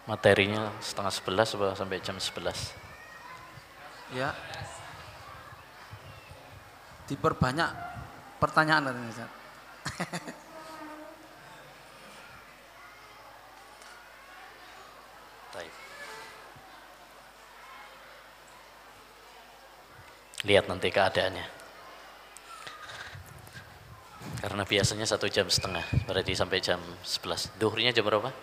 Materinya setengah 11 sampai jam 11. Ya. Diperbanyak pertanyaan katanya Ustaz. Baik. Lihat nanti keadaannya. Karena biasanya 1,5 jam, berarti sampai jam 11. Duhurnya jam berapa?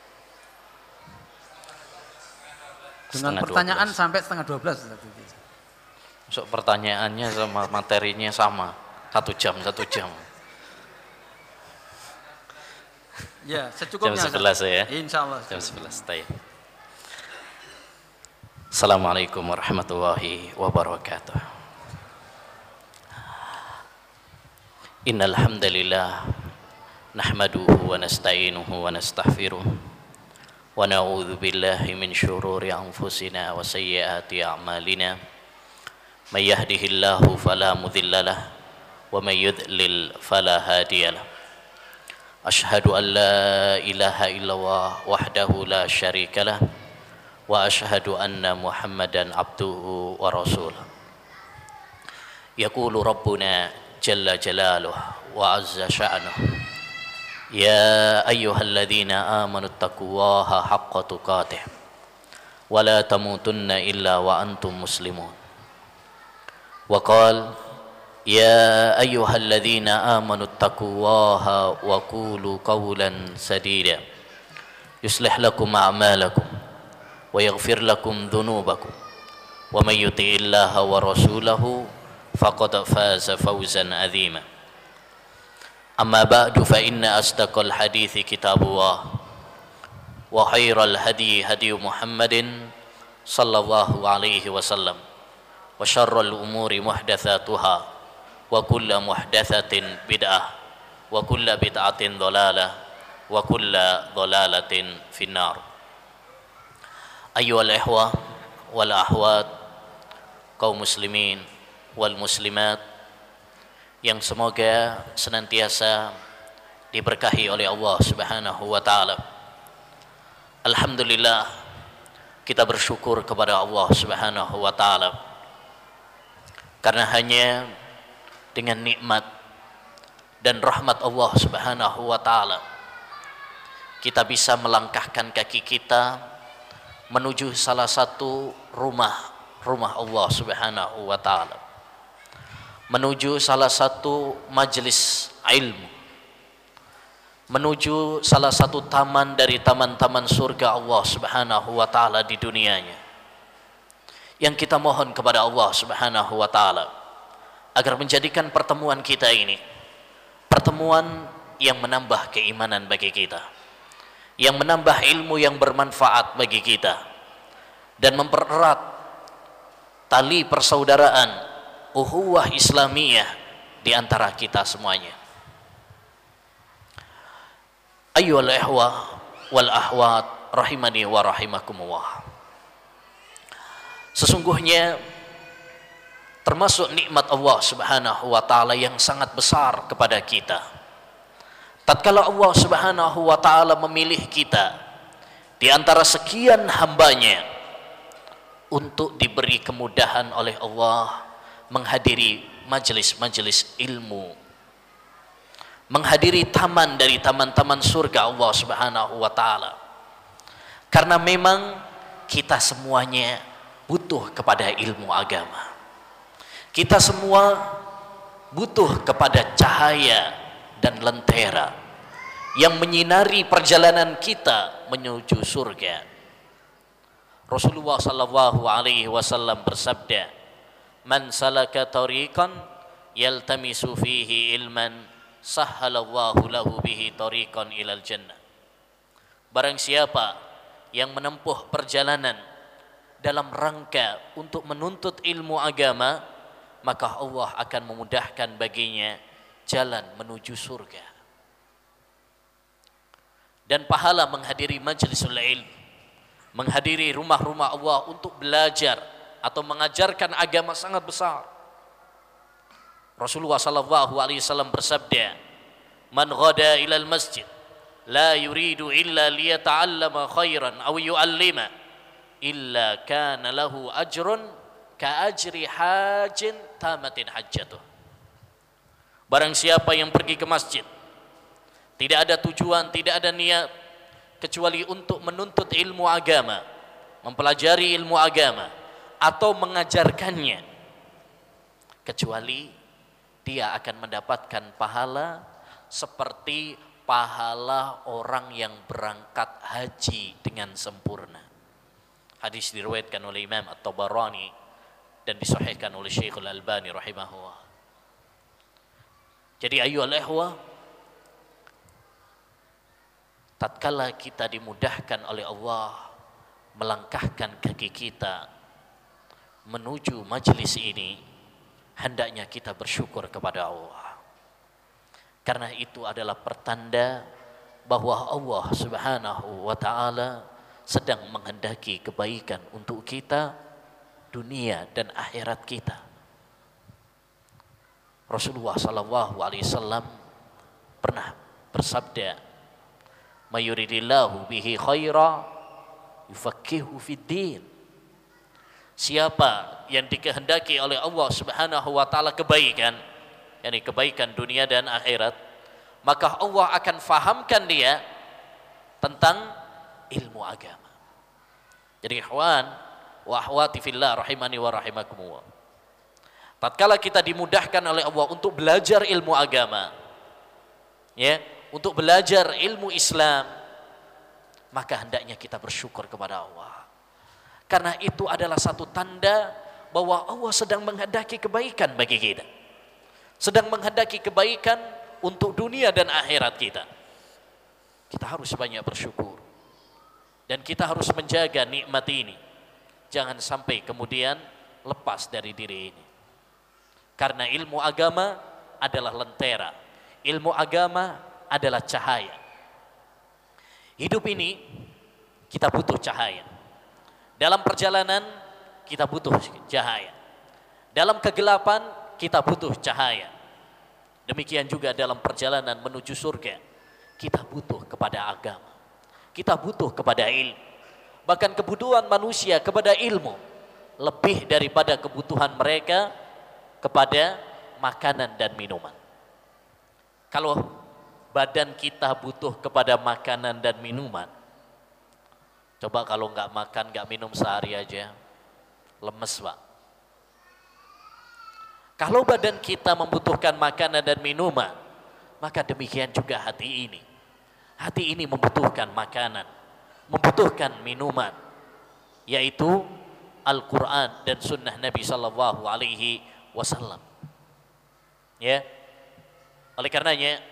Dengan Setengah pertanyaan 12. sampai setengah 12 Ustaz. Masuk pertanyaannya sama materinya sama. 1 jam, 1 jam. Ya, secukupnya. Jam 11 ya. Insyaallah. Jam 11. Baik. Assalamualaikum warahmatullahi wabarakatuh. Innal hamdalillah nahmaduhu wa nasta'inuhu wa nastaghfiruh wa na'udzu billahi min syururi anfusina wa sayyiati a'malina may yahdihillahu fala mudhillalah wa may yudlil fala hadiyalah. Ashhadu an la ilaha illallah wahdahu la syarikalah wa ashhadu anna Muhammadan abduhu wa rasuluh. Yaqulu rabbuna jalla jalaluhu wa azza sya'nuh. Ya ayyuhalladzina amanu taqullaha haqqa tuqatih wa la tamutunna illa wa antum muslimun. Wa qala ya ayyuhalladzina amanu taqullaha wa qulu qawlan sadida yuslih lakum a'malakum wa yaghfir lakum dhunubakum wa may yuti'illaha wa rasulahu faqad faza fawzan 'azima. Amma ba'du fa inna asdaqal hadithi kitabullah wa khairal hadi hadi Muhammadin sallallahu alaihi wasallam wa syarrul umuri muhdatsatuha wa kullu muhdatsatin bid'ah wa kullu bid'atin dhalalah wa kullu dhalalatin finnar. Ayyuhal ikhwah wal akhwat, kaum muslimin wal muslimat yang semoga senantiasa diberkahi oleh Allah Subhanahu wa taala. Alhamdulillah, kita bersyukur kepada Allah Subhanahu wa taala karena hanya dengan nikmat dan rahmat Allah Subhanahu wa taala kita bisa melangkahkan kaki kita menuju salah satu rumah Allah Subhanahu wa taala, menuju salah satu majelis ilmu, menuju salah satu taman dari taman-taman surga Allah Subhanahu wa taala di dunianya. Yang kita mohon kepada Allah Subhanahu wa taala agar menjadikan pertemuan kita ini pertemuan yang menambah keimanan bagi kita, yang menambah ilmu yang bermanfaat bagi kita, dan mempererat tali persaudaraan ukhuwah Islamiyah di antara kita semuanya. Ayyuhal ikhwah wal akhwat rahimani wa rahimakumullah. Sesungguhnya termasuk nikmat Allah Subhanahu wa taala yang sangat besar kepada kita, tatkala Allah Subhanahu wa taala memilih kita di antara sekian hambanya untuk diberi kemudahan oleh Allah menghadiri majelis-majelis ilmu, menghadiri taman dari taman-taman surga Allah Subhanahu wa taala. Karena memang kita semuanya butuh kepada ilmu agama. Kita semua butuh kepada cahaya dan lentera yang menyinari perjalanan kita menuju surga. Rasulullah sallallahu alaihi wasallam bersabda, "Man salaka tariqan yaltamisu fihi ilman, sahhalallahu lahu bihi tariqan ilal jannah." Barang siapa yang menempuh perjalanan dalam rangka untuk menuntut ilmu agama, maka Allah akan memudahkan baginya jalan menuju surga. Dan pahala menghadiri majlisul ilm, menghadiri rumah-rumah Allah untuk belajar atau mengajarkan agama sangat besar. Rasulullah sallallahu alaihi wasallam bersabda, "Man ghada ilal masjid la yuridu illa liyata'allama khairan aw yu'allima illa kana lahu ajrun ka ajri hajin tamatin hajjatuh. Barang siapa yang pergi ke masjid tidak ada tujuan, tidak ada niat kecuali untuk menuntut ilmu agama, mempelajari ilmu agama atau mengajarkannya, kecuali dia akan mendapatkan pahala seperti pahala orang yang berangkat haji dengan sempurna. Hadis diriwayatkan oleh Imam At-Tabarani dan disahihkan oleh Syekhul Albani rahimahullah. Jadi ayyuhal ikhwah, tatkala kita dimudahkan oleh Allah melangkahkan kaki kita menuju majelis ini, hendaknya kita bersyukur kepada Allah. Karena itu adalah pertanda bahwa Allah Subhanahu wa taala sedang menghendaki kebaikan untuk kita dunia dan akhirat kita. Rasulullah sallallahu alaihi wasallam pernah bersabda, "Mayuridillahu bihi khaira yufaqihu fid din." Siapa yang dikehendaki oleh Allah Subhanahu wa taala kebaikan, yakni kebaikan dunia dan akhirat, maka Allah akan fahamkan dia tentang ilmu agama. Jadi ikhwan wa akhwati fillah rahimani wa rahimakumullah, tatkala kita dimudahkan oleh Allah untuk belajar ilmu agama, ya, untuk belajar ilmu Islam, maka hendaknya kita bersyukur kepada Allah. Karena itu adalah satu tanda bahwa Allah sedang menghendaki kebaikan bagi kita, sedang menghendaki kebaikan untuk dunia dan akhirat kita. Kita harus banyak bersyukur dan kita harus menjaga nikmat ini, jangan sampai kemudian lepas dari diri ini. Karena ilmu agama adalah lentera, ilmu agama adalah cahaya. Hidup ini kita butuh cahaya. Dalam perjalanan kita butuh cahaya. Dalam kegelapan kita butuh cahaya. Demikian juga dalam perjalanan menuju surga kita butuh kepada agama. Kita butuh kepada ilmu. Bahkan kebutuhan manusia kepada ilmu lebih daripada kebutuhan mereka kepada makanan dan minuman. Kalau badan kita butuh kepada makanan dan minuman, coba kalau nggak makan, nggak minum sehari aja, lemes Pak. Kalau badan kita membutuhkan makanan dan minuman, maka demikian juga hati ini. Hati ini membutuhkan makanan, membutuhkan minuman, yaitu Al-Quran dan Sunnah Nabi Sallallahu Alaihi Wasallam. Ya, oleh karenanya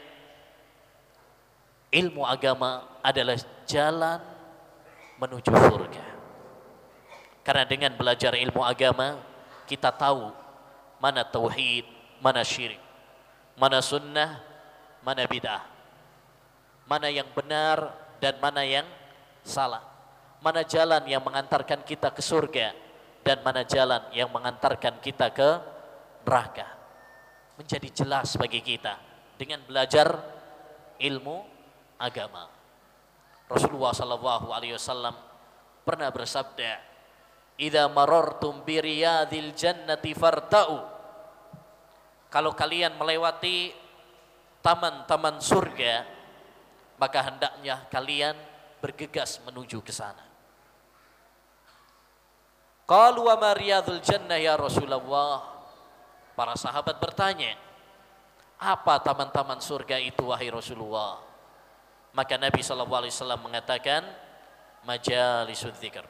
ilmu agama adalah jalan menuju surga. Karena dengan belajar ilmu agama kita tahu mana tauhid, mana syirik, mana sunnah, mana bid'ah, mana yang benar dan mana yang salah, mana jalan yang mengantarkan kita ke surga dan mana jalan yang mengantarkan kita ke neraka. Menjadi jelas bagi kita dengan belajar ilmu agama. Rasulullah sallallahu alaihi wasallam pernah bersabda, "Idza marartum bi riyadil jannati farta'u." Kalau kalian melewati taman-taman surga, maka hendaknya kalian bergegas menuju ke sana. Qalu wa ma riyadul jannah ya Rasulullah? Para sahabat bertanya, apa taman-taman surga itu wahai Rasulullah? Maka Nabi SAW mengatakan, majalisud dzikr.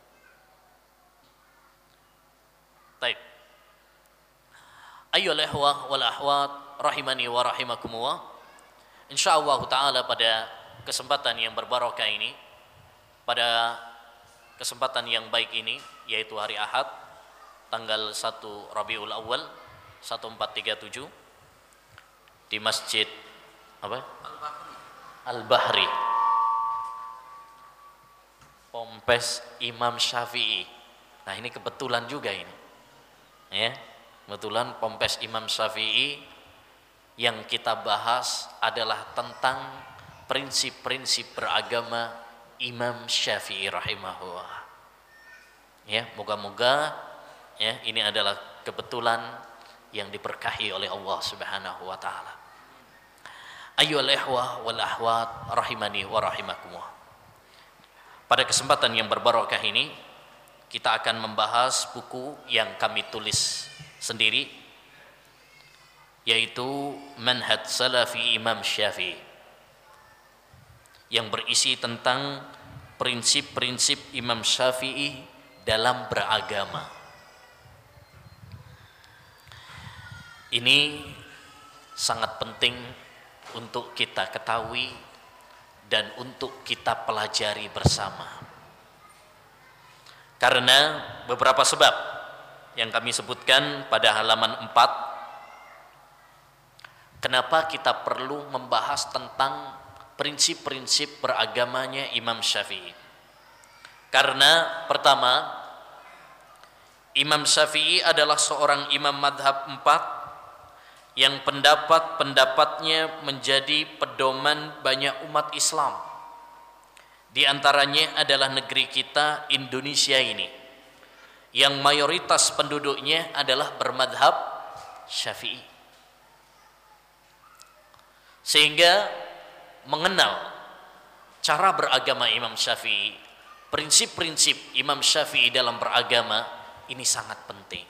Baik. Ayyuhal ikhwah wal akhwat rahimani wa rahimakumullah. Insyaallah taala pada kesempatan yang berbarokah ini, pada kesempatan yang baik ini, yaitu hari Ahad tanggal 1 Rabiul Awal 1437 di Masjid apa? Al-Bahri, Pompes Imam Syafi'i. Nah, ini kebetulan juga ini. Ya, kebetulan Pompes Imam Syafi'i yang kita bahas adalah tentang prinsip-prinsip beragama Imam Syafi'i rahimahullah. Ya, moga-moga ya ini adalah kebetulan yang diberkahi oleh Allah Subhanahu wa taala. Ayyuhal ikhwah wal akhwat rahimani wa rahimakumullah. Pada kesempatan yang berbarokah ini kita akan membahas buku yang kami tulis sendiri, yaitu Manhaj Salafi Imam Syafi'i, yang berisi tentang prinsip-prinsip Imam Syafi'i dalam beragama. Ini sangat penting untuk kita ketahui dan untuk kita pelajari bersama. Karena beberapa sebab yang kami sebutkan pada halaman 4, kenapa kita perlu membahas tentang prinsip-prinsip beragamanya Imam Syafi'i. Karena pertama, Imam Syafi'i adalah seorang imam madhab 4 yang pendapat-pendapatnya menjadi pedoman banyak umat Islam. Di antaranya adalah negeri kita Indonesia ini, yang mayoritas penduduknya adalah bermadhab Syafi'i. Sehingga mengenal cara beragama Imam Syafi'i, prinsip-prinsip Imam Syafi'i dalam beragama ini sangat penting.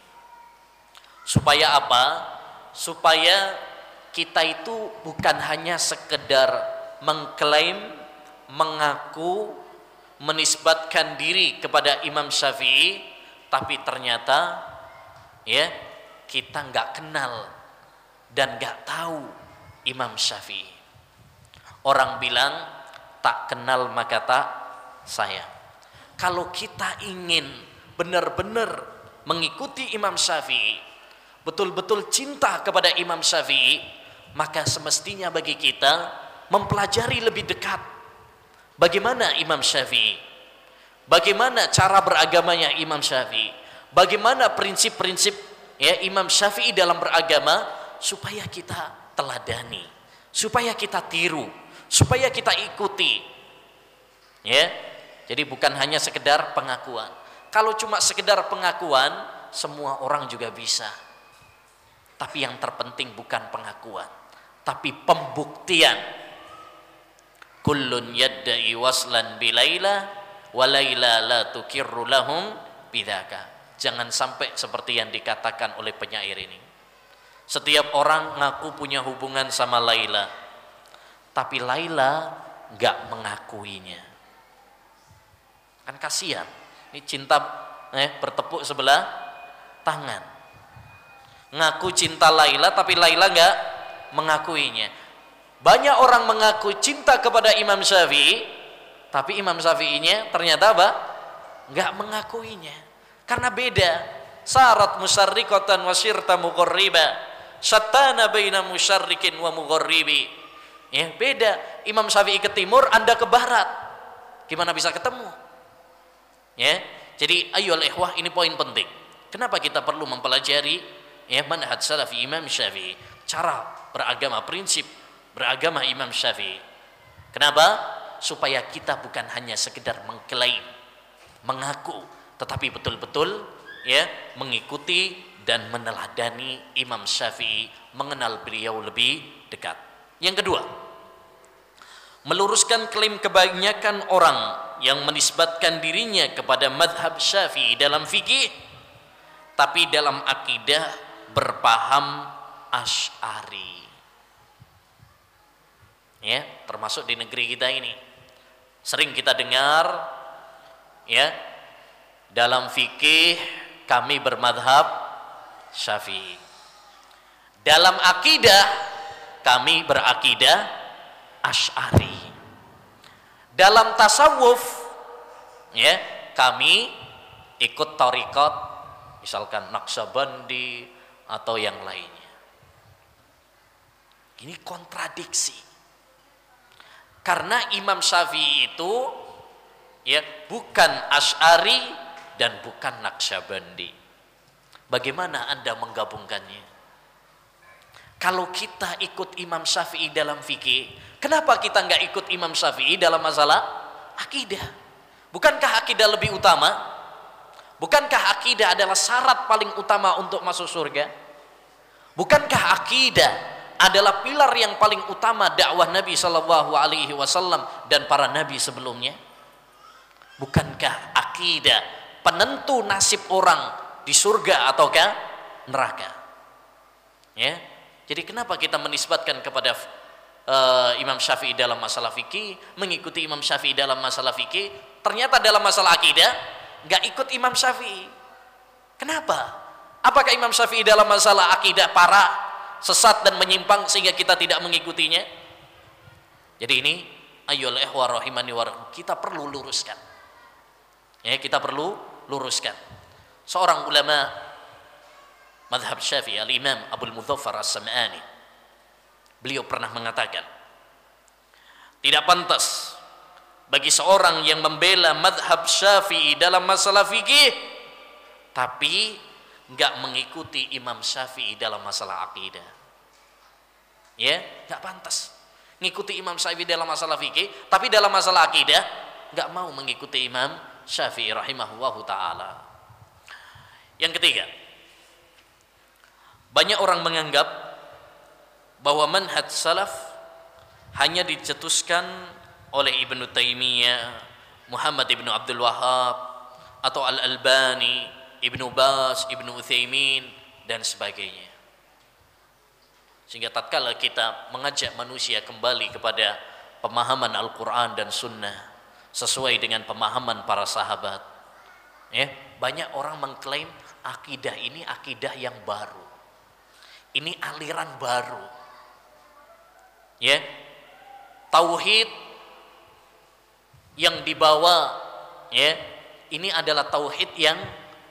Supaya apa? Supaya kita itu bukan hanya sekedar mengklaim, mengaku, menisbatkan diri kepada Imam Syafi'i, tapi ternyata ya kita nggak kenal dan nggak tahu Imam Syafi'i. Orang bilang tak kenal maka tak sayang. Kalau kita ingin benar-benar mengikuti Imam Syafi'i, betul-betul cinta kepada Imam Syafi'i, maka semestinya bagi kita mempelajari lebih dekat bagaimana Imam Syafi'i, bagaimana cara beragamanya Imam Syafi'i, bagaimana prinsip-prinsip ya Imam Syafi'i dalam beragama, supaya kita teladani, supaya kita tiru, supaya kita ikuti. Ya. Jadi bukan hanya sekedar pengakuan. Kalau cuma sekedar pengakuan, semua orang juga bisa. Tapi yang terpenting bukan pengakuan, tapi pembuktian. Kullun yadda'i waslan bilaila wa laila la tukirru lahum bidzaka. Jangan sampai seperti yang dikatakan oleh penyair ini. Setiap orang ngaku punya hubungan sama Laila, tapi Laila enggak mengakuinya. Kan kasihan. Ini cinta bertepuk sebelah tangan. Ngaku cinta Laila tapi Laila enggak mengakuinya. Banyak orang mengaku cinta kepada Imam Syafi'i, tapi Imam Syafi'inya ternyata apa? Enggak mengakuinya. Karena beda. Syarat musyarriqatan wa syirta muqarriba. Syattana baina musyarrikin wa muqarribi. Ya, beda. Imam Syafi'i ke timur, Anda ke barat. Gimana bisa ketemu? Ya. Jadi ayyuhal ikhwah, ini poin penting. Kenapa kita perlu mempelajari ya manhaj salafi Imam Syafi'i, cara beragama, prinsip beragama Imam Syafi'i. Kenapa? Supaya kita bukan hanya sekedar mengklaim, mengaku, tetapi betul-betul ya mengikuti dan meneladani Imam Syafi'i, mengenal beliau lebih dekat. Yang kedua, meluruskan klaim kebanyakan orang yang menisbatkan dirinya kepada madhab Syafi'i dalam fikih, tapi dalam akidah berpaham Asy'ari. Ya, termasuk di negeri kita ini. Sering kita dengar ya, dalam fikih kami bermadhab Syafi'i. Dalam akidah kami berakidah Asy'ari. Dalam tasawuf ya, kami ikut thariqat misalkan Naqsyabandi atau yang lainnya. Ini kontradiksi. Karena Imam Syafi'i itu ya bukan Asy'ari dan bukan Naqsyabandi. Bagaimana Anda menggabungkannya? Kalau kita ikut Imam Syafi'i dalam fikih, Kenapa kita nggak ikut Imam Syafi'i dalam masalah akidah? Bukankah akidah lebih utama? Bukankah akidah adalah syarat paling utama untuk masuk surga? Bukankah akidah adalah pilar yang paling utama dakwah Nabi Shallallahu Alaihi Wasallam dan para nabi sebelumnya? Bukankah akidah penentu nasib orang di surga ataukah neraka? Ya, jadi kenapa kita menisbatkan kepada Imam Syafi'i dalam masalah fikih, mengikuti Imam Syafi'i dalam masalah fikih, ternyata dalam masalah akidah nggak ikut Imam Syafi'i? Kenapa? Apakah Imam Syafi'i dalam masalah akidah parah, sesat dan menyimpang sehingga kita tidak mengikutinya? Jadi ini ayyul ikhwah rahimani wa rahimakumullah, kita perlu luruskan. Ya, kita perlu luruskan. Seorang ulama mazhab Syafi'i, Al-Imam Abdul Mudzaffar As-Sam'ani, beliau pernah mengatakan, tidak pantas bagi seorang yang membela mazhab Syafi'i dalam masalah fikih tapi enggak mengikuti Imam Syafi'i dalam masalah akidah. Ya, enggak pantas ngikuti Imam Syafi'i dalam masalah fikih tapi dalam masalah akidah enggak mau mengikuti Imam Syafi'i rahimahullahu taala. Yang ketiga, banyak orang menganggap bahwa manhaj salaf hanya dicetuskan oleh Ibnu Taimiyah, Muhammad Ibnu Abdul Wahhab, atau Al-Albani, Ibnu Baz, Ibnu Utsaimin dan sebagainya. Sehingga tatkala kita mengajak manusia kembali kepada pemahaman Al-Quran dan Sunnah sesuai dengan pemahaman para sahabat, ya, banyak orang mengklaim akidah ini akidah yang baru, ini aliran baru. Ya, tauhid yang dibawa, ya, ini adalah tauhid yang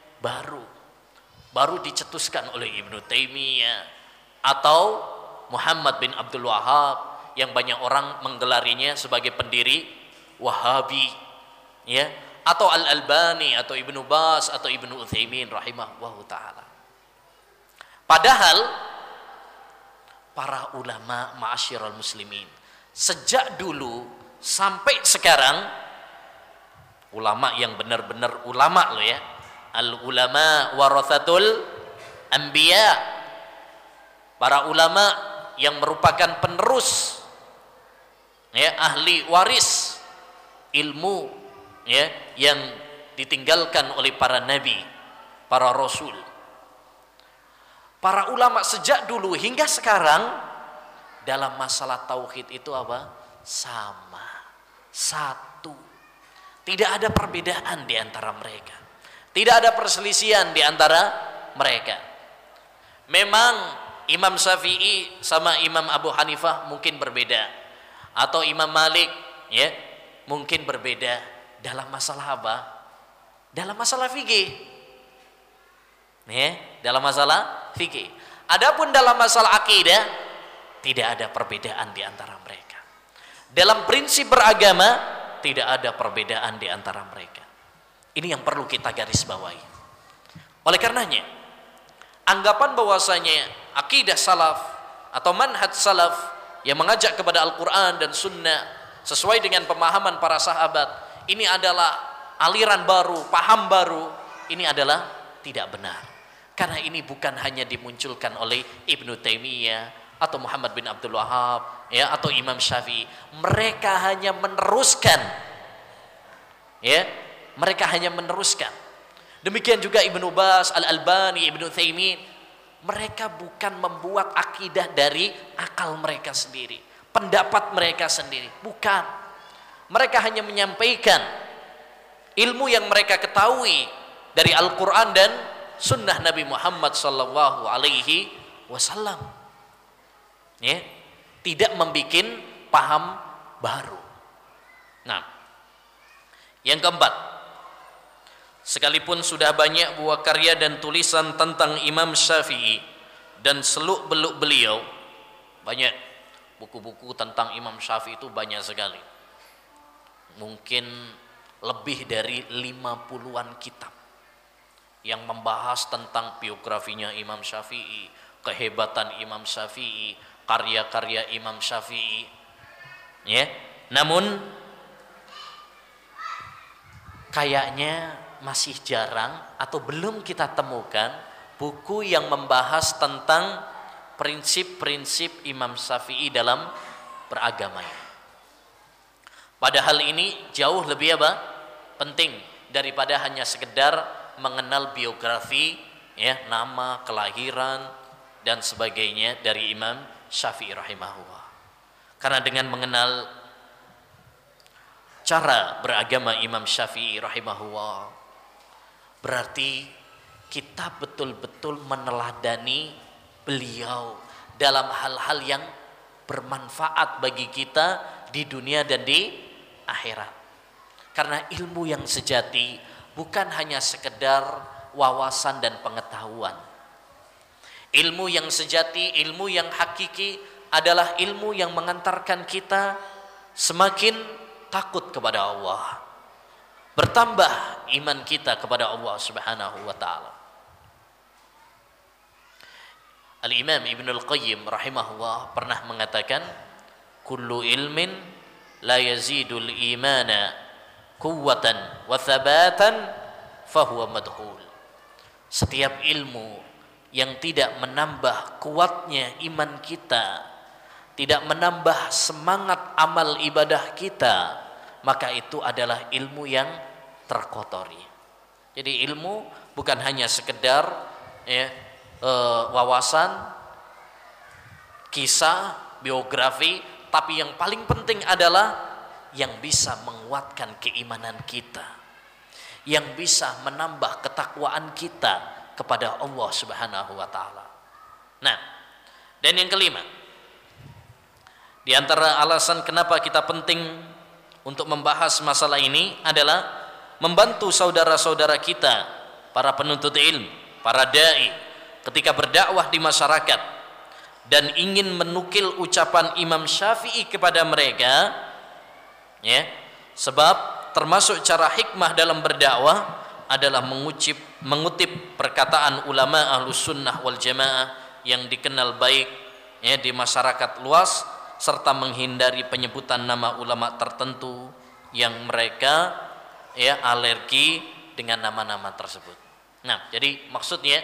baru dicetuskan oleh Ibnu Taimiyah atau Muhammad bin Abdul Wahhab yang banyak orang menggelarinya sebagai pendiri Wahabi, ya, atau Al-Albani atau Ibnu Baz atau Ibnu Utsaimin rahimahullahu taala. Padahal para ulama ma'asyiral muslimin sejak dulu sampai sekarang, ulama yang benar-benar ulama loh ya, al ulama warathatul anbiya, para ulama yang merupakan penerus, ya, ahli waris ilmu, ya, yang ditinggalkan oleh para nabi, para rasul. Para ulama sejak dulu hingga sekarang dalam masalah tauhid itu apa? Sama, satu. Tidak ada perbedaan di antara mereka. Tidak ada perselisihan di antara mereka. Memang Imam Syafi'i sama Imam Abu Hanifah mungkin berbeda, atau Imam Malik, ya, mungkin berbeda dalam masalah apa? Dalam masalah fikih. Ya, dalam masalah fikih. Adapun dalam masalah akidah tidak ada perbedaan di antara mereka. Dalam prinsip beragama tidak ada perbedaan di antara mereka. Ini yang perlu kita garis bawahi. Oleh karenanya, anggapan bahwasanya akidah salaf atau manhaj salaf yang mengajak kepada Al-Quran dan Sunnah sesuai dengan pemahaman para sahabat, ini adalah aliran baru, paham baru, ini adalah tidak benar. Karena ini bukan hanya dimunculkan oleh Ibnu Taimiyah atau Muhammad bin Abdul Wahhab, ya, atau Imam Syafi'i. Mereka hanya meneruskan, ya, mereka hanya meneruskan. Demikian juga Ibnu Baz, Al-Albani, Ibnu Utsaimin. Mereka bukan membuat akidah dari akal mereka sendiri, pendapat mereka sendiri, bukan. Mereka hanya menyampaikan ilmu yang mereka ketahui dari Al-Quran dan Sunnah Nabi Muhammad sallallahu alaihi wasallam. Ya, tidak membuat paham baru. Nah, yang keempat, sekalipun sudah banyak buah karya dan tulisan tentang Imam Syafi'i dan seluk-beluk beliau, banyak buku-buku tentang Imam Syafi'i itu banyak sekali. Mungkin lebih dari 50-an kitab yang membahas tentang biografinya Imam Syafi'i, kehebatan Imam Syafi'i, karya-karya Imam Syafi'i. Ya. Namun kayaknya masih jarang atau belum kita temukan buku yang membahas tentang prinsip-prinsip Imam Syafi'i dalam beragamanya. Padahal ini jauh lebih penting daripada hanya sekedar mengenal biografi, ya, nama, kelahiran dan sebagainya dari Imam Syafi'i rahimahullah. Karena dengan mengenal cara beragama Imam Syafi'i rahimahullah, berarti kita betul-betul meneladani beliau dalam hal-hal yang bermanfaat bagi kita di dunia dan di akhirat. Karena ilmu yang sejati bukan hanya sekedar wawasan dan pengetahuan. Ilmu yang sejati, ilmu yang hakiki adalah ilmu yang mengantarkan kita semakin takut kepada Allah, bertambah iman kita kepada Allah Subhanahu wa taala. Al-Imam Ibnul Qayyim rahimahullah pernah mengatakan, kullu ilmin la yazidul imana quwwatan wa thabatan fahuwa madhul. Setiap ilmu yang tidak menambah kuatnya iman kita, tidak menambah semangat amal ibadah kita, maka itu adalah ilmu yang terkotori. Jadi ilmu bukan hanya sekedar wawasan, kisah, biografi, tapi yang paling penting adalah yang bisa menguatkan keimanan kita, yang bisa menambah ketakwaan kita kepada Allah Subhanahu wa taala. Nah, dan yang kelima, di antara alasan kenapa kita penting untuk membahas masalah ini adalah membantu saudara-saudara kita, para penuntut ilmu, para dai, ketika berdakwah di masyarakat dan ingin menukil ucapan Imam Syafi'i kepada mereka, ya, sebab termasuk cara hikmah dalam berdakwah adalah mengutip perkataan ulama Ahlus Sunnah wal Jamaah yang dikenal baik, ya, di masyarakat luas, serta menghindari penyebutan nama ulama tertentu yang mereka, ya, alergi dengan nama-nama tersebut. Nah, jadi maksudnya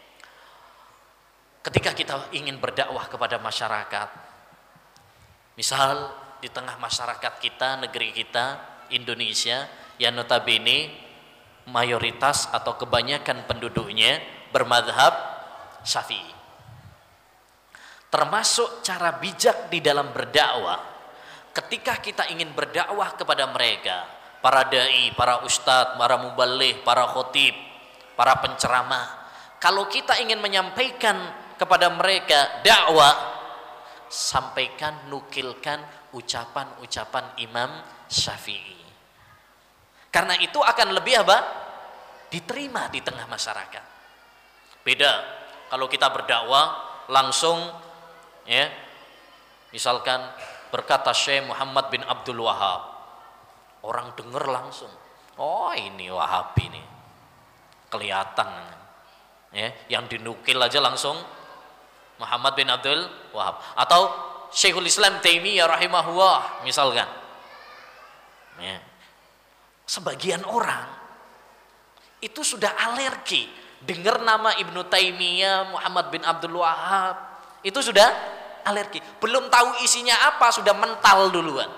ketika kita ingin berdakwah kepada masyarakat, misal di tengah masyarakat kita, negeri kita, Indonesia, yang notabene mayoritas atau kebanyakan penduduknya bermadhab Syafi'i. Termasuk cara bijak di dalam berdakwah, ketika kita ingin berdakwah kepada mereka, para dai, para ustadz, para muballigh, para khotib, para penceramah, kalau kita ingin menyampaikan kepada mereka dakwah, sampaikan, nukilkan ucapan-ucapan Imam Syafi'i. Karena itu akan lebih diterima di tengah masyarakat. Beda kalau kita berdakwah langsung, ya, misalkan berkata Syekh Muhammad bin Abdul Wahab, orang dengar langsung, oh ini Wahabi nih, kelihatan, ya, yang dinukil aja langsung Muhammad bin Abdul Wahab atau Syekhul Islam Taimiyah rahimahullah misalkan, ya. Sebagian orang itu sudah alergi dengar nama Ibnu Taimiyah, Muhammad bin Abdul Wahab, itu sudah alergi, belum tahu isinya apa sudah mental duluan,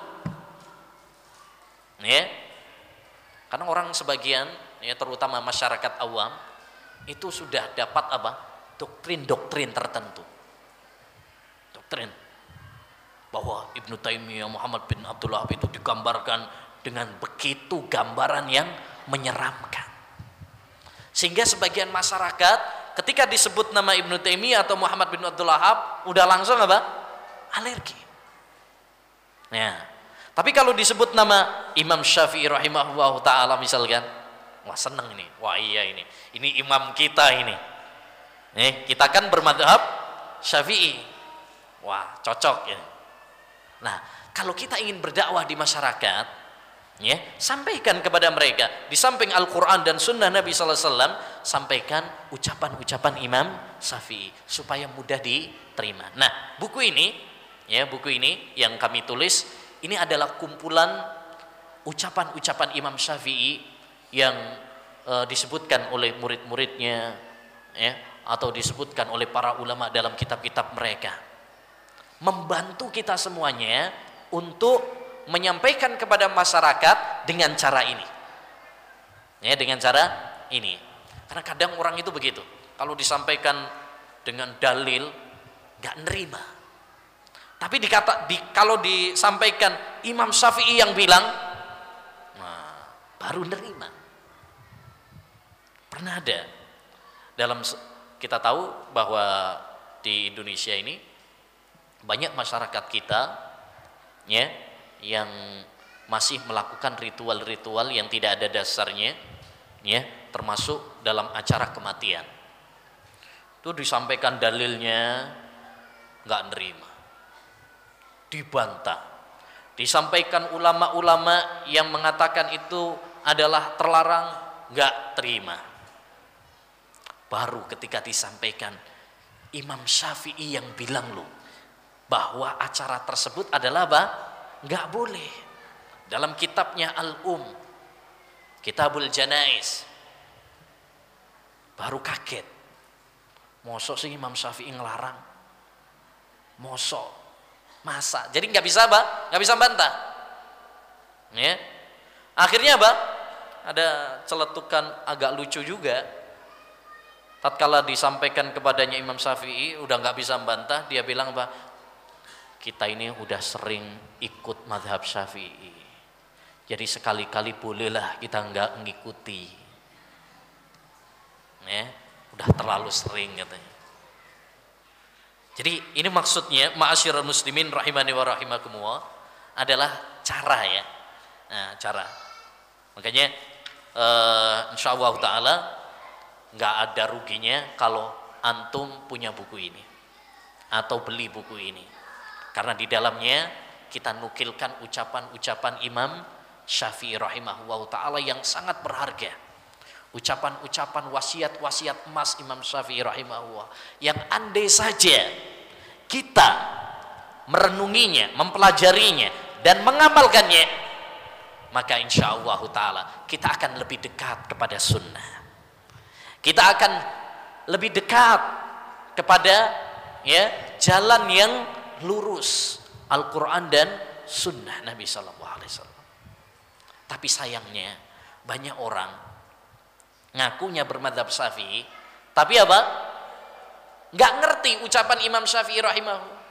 ya. Karena orang sebagian, ya, terutama masyarakat awam itu sudah dapat doktrin-doktrin tertentu, doktrin bahwa Ibnu Taimiyah, Muhammad bin Abdul Wahab itu digambarkan dengan begitu gambaran yang menyeramkan, sehingga sebagian masyarakat ketika disebut nama Ibnu Taimiyah atau Muhammad bin Abdul Wahab udah langsung alergi. Nah, tapi kalau disebut nama Imam Syafi'i rahimahullah taala misalkan, wah seneng ini, wah iya ini imam kita ini. Kita kan bermadhab Syafi'i, wah cocok ya. Nah, kalau kita ingin berdakwah di masyarakat, ya, sampaikan kepada mereka di samping Al-Quran dan Sunnah Nabi Sallallahu Alaihi Wasallam, sampaikan ucapan-ucapan Imam Syafi'i supaya mudah diterima. Nah, buku ini, ya, buku ini yang kami tulis Ini adalah kumpulan ucapan-ucapan Imam Syafi'i yang disebutkan oleh murid-muridnya, ya, atau disebutkan oleh para ulama dalam kitab-kitab mereka, membantu kita semuanya untuk menyampaikan kepada masyarakat dengan cara ini, ya, dengan cara ini. Karena kadang orang itu begitu, kalau disampaikan dengan dalil nggak nerima, tapi kalau disampaikan Imam Syafi'i yang bilang, nah, baru nerima. Pernah ada kita tahu bahwa di Indonesia ini banyak masyarakat kita, ya, yang masih melakukan ritual-ritual yang tidak ada dasarnya, ya, termasuk dalam acara kematian. Itu disampaikan dalilnya nggak nerima, dibantah. Disampaikan ulama-ulama yang mengatakan itu adalah terlarang, nggak terima. Baru ketika disampaikan Imam Syafi'i yang bilang loh bahwa acara tersebut adalah apa? Nggak boleh. Dalam kitabnya Kitabul Janaiz, baru kaget. Mosok sih Imam Syafi'i ngelarang? Masa? Jadi nggak bisa apa? Nggak bisa bantah. Ya. Akhirnya apa? Ada celetukan agak lucu juga. Tatkala disampaikan kepadanya Imam Syafi'i, udah nggak bisa membantah, dia bilang apa? Kita ini udah sering ikut mazhab Syafi'i, jadi sekali-kali bolehlah kita nggak ngikuti. Ya, udah terlalu sering katanya. Jadi ini maksudnya, ma'asyiral muslimin rahimani wa rahimakumullah, adalah cara, ya. Nah, cara. Makanya insyaallah taala nggak ada ruginya kalau antum punya buku ini atau beli buku ini, karena di dalamnya kita nukilkan ucapan-ucapan Imam Syafi'i rahimahullah ta'ala yang sangat berharga, ucapan-ucapan wasiat-wasiat emas Imam Syafi'i rahimahullah, yang andai saja kita merenunginya, mempelajarinya dan mengamalkannya, maka insyaallah ta'ala kita akan lebih dekat kepada sunnah, kita akan lebih dekat kepada, ya, jalan yang lurus, Al-Quran dan Sunnah Nabi Sallallahu Alaihi Wasallam. Tapi sayangnya banyak orang ngakunya bermadzhab Syafi'i, tapi apa? Nggak ngerti ucapan Imam Syafi'i rahimahullah,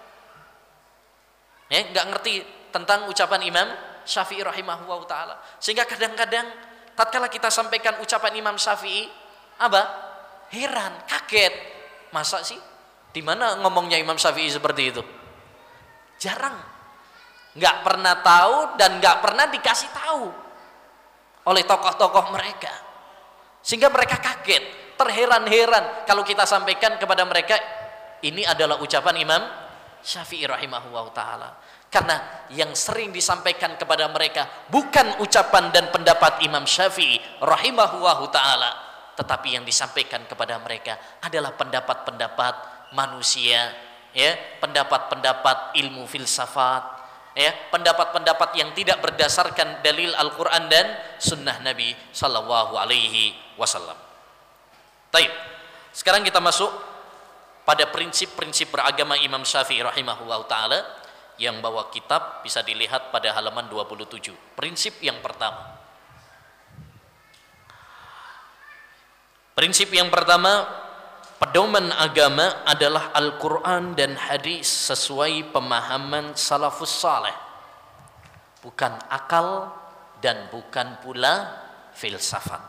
ya, nggak ngerti tentang ucapan Imam Syafi'i rahimahullah taala, sehingga kadang-kadang tatkala kita sampaikan ucapan Imam Syafi'i, apa? Heran, kaget. Masa sih? Di mana ngomongnya Imam Syafi'i seperti itu? Jarang. Nggak pernah tahu dan nggak pernah dikasih tahu oleh tokoh-tokoh mereka. Sehingga mereka kaget, terheran-heran kalau kita sampaikan kepada mereka ini adalah ucapan Imam Syafi'i rahimahullah ta'ala. Karena yang sering disampaikan kepada mereka bukan ucapan dan pendapat Imam Syafi'i rahimahullah ta'ala, tetapi yang disampaikan kepada mereka adalah pendapat-pendapat manusia, ya, pendapat-pendapat ilmu filsafat, ya, pendapat-pendapat yang tidak berdasarkan dalil Al-Quran dan Sunnah Nabi Sallallahu Alaihi Wasallam. Taib. Sekarang kita masuk pada prinsip-prinsip beragama Imam Syafi'i rahimahullah ta'ala, yang bawa kitab bisa dilihat pada halaman 27. Prinsip yang pertama. Prinsip yang pertama, pedoman agama adalah Al-Quran dan hadis sesuai pemahaman salafus saleh, bukan akal dan bukan pula filsafat.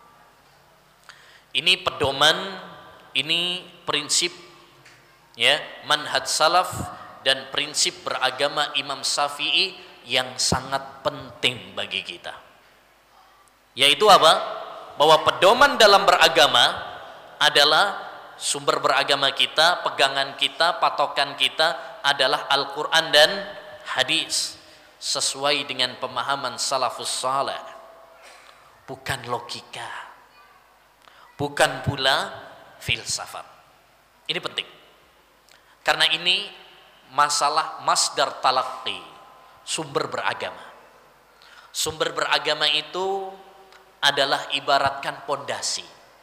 Ini pedoman, ini prinsip, ya, manhaj salaf dan prinsip beragama Imam Syafi'i yang sangat penting bagi kita. Yaitu apa? Bahwa pedoman dalam beragama adalah sumber beragama kita, pegangan kita, patokan kita adalah Al-Quran dan hadis sesuai dengan pemahaman salafus saleh, bukan logika, bukan pula filsafat. Ini penting karena ini masalah masdar talaqi, sumber beragama. Sumber beragama itu adalah ibaratkan pondasi.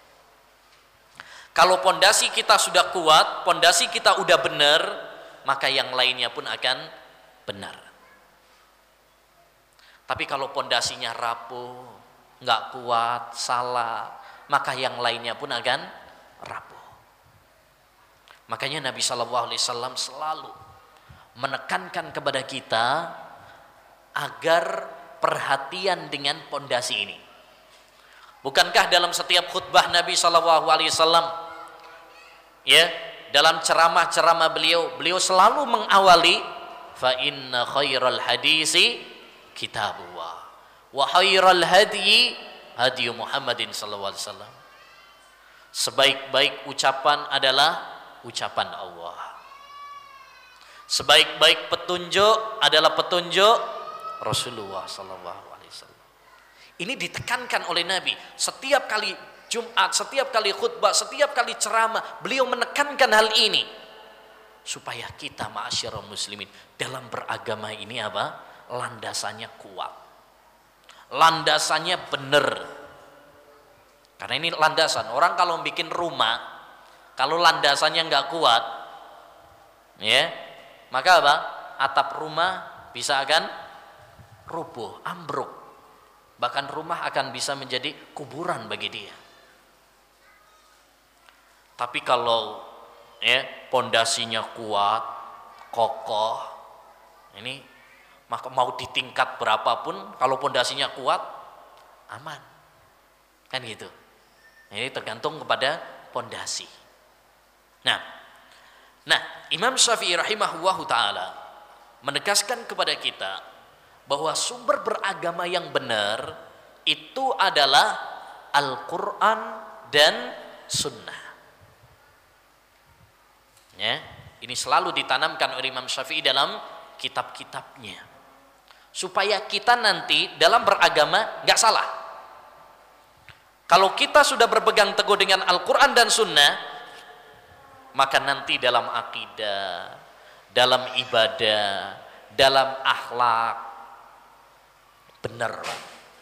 Kalau pondasi kita sudah kuat, pondasi kita udah benar, maka yang lainnya pun akan benar. Tapi kalau pondasinya rapuh, nggak kuat, salah, maka yang lainnya pun akan rapuh. Makanya Nabi SAW selalu menekankan kepada kita agar perhatian dengan pondasi ini. Bukankah dalam setiap khutbah Nabi SAW, ya, dalam ceramah-ceramah beliau selalu mengawali fa inna khairal hadisi kitabullah wa khairal hadyi hadyu Muhammadin sallallahu alaihi wasallam. Sebaik-baik ucapan adalah ucapan Allah. Sebaik-baik petunjuk adalah petunjuk Rasulullah sallallahu alaihi wasallam. Ini ditekankan oleh Nabi setiap kali Jumat, setiap kali khutbah, setiap kali ceramah, beliau menekankan hal ini supaya kita ma'asyiral muslimin dalam beragama ini apa? Landasannya kuat. Landasannya benar. Karena ini landasan. Orang kalau bikin rumah, kalau landasannya nggak kuat, ya, maka apa? Atap rumah bisa akan rubuh, ambruk. Bahkan rumah akan bisa menjadi kuburan bagi dia. Tapi kalau ya pondasinya kuat, kokoh, ini maka mau di tingkat berapapun kalau pondasinya kuat, aman. Kan gitu. Ini tergantung kepada pondasi. Nah, Imam Syafi'i rahimahullahu taala menegaskan kepada kita bahwa sumber beragama yang benar itu adalah Al-Quran dan Sunnah. Ya, ini selalu ditanamkan oleh Imam Syafi'i dalam kitab-kitabnya, supaya kita nanti dalam beragama nggak salah. Kalau kita sudah berpegang teguh dengan Al-Quran dan Sunnah, maka nanti dalam akidah, dalam ibadah, dalam akhlak benar, Pak.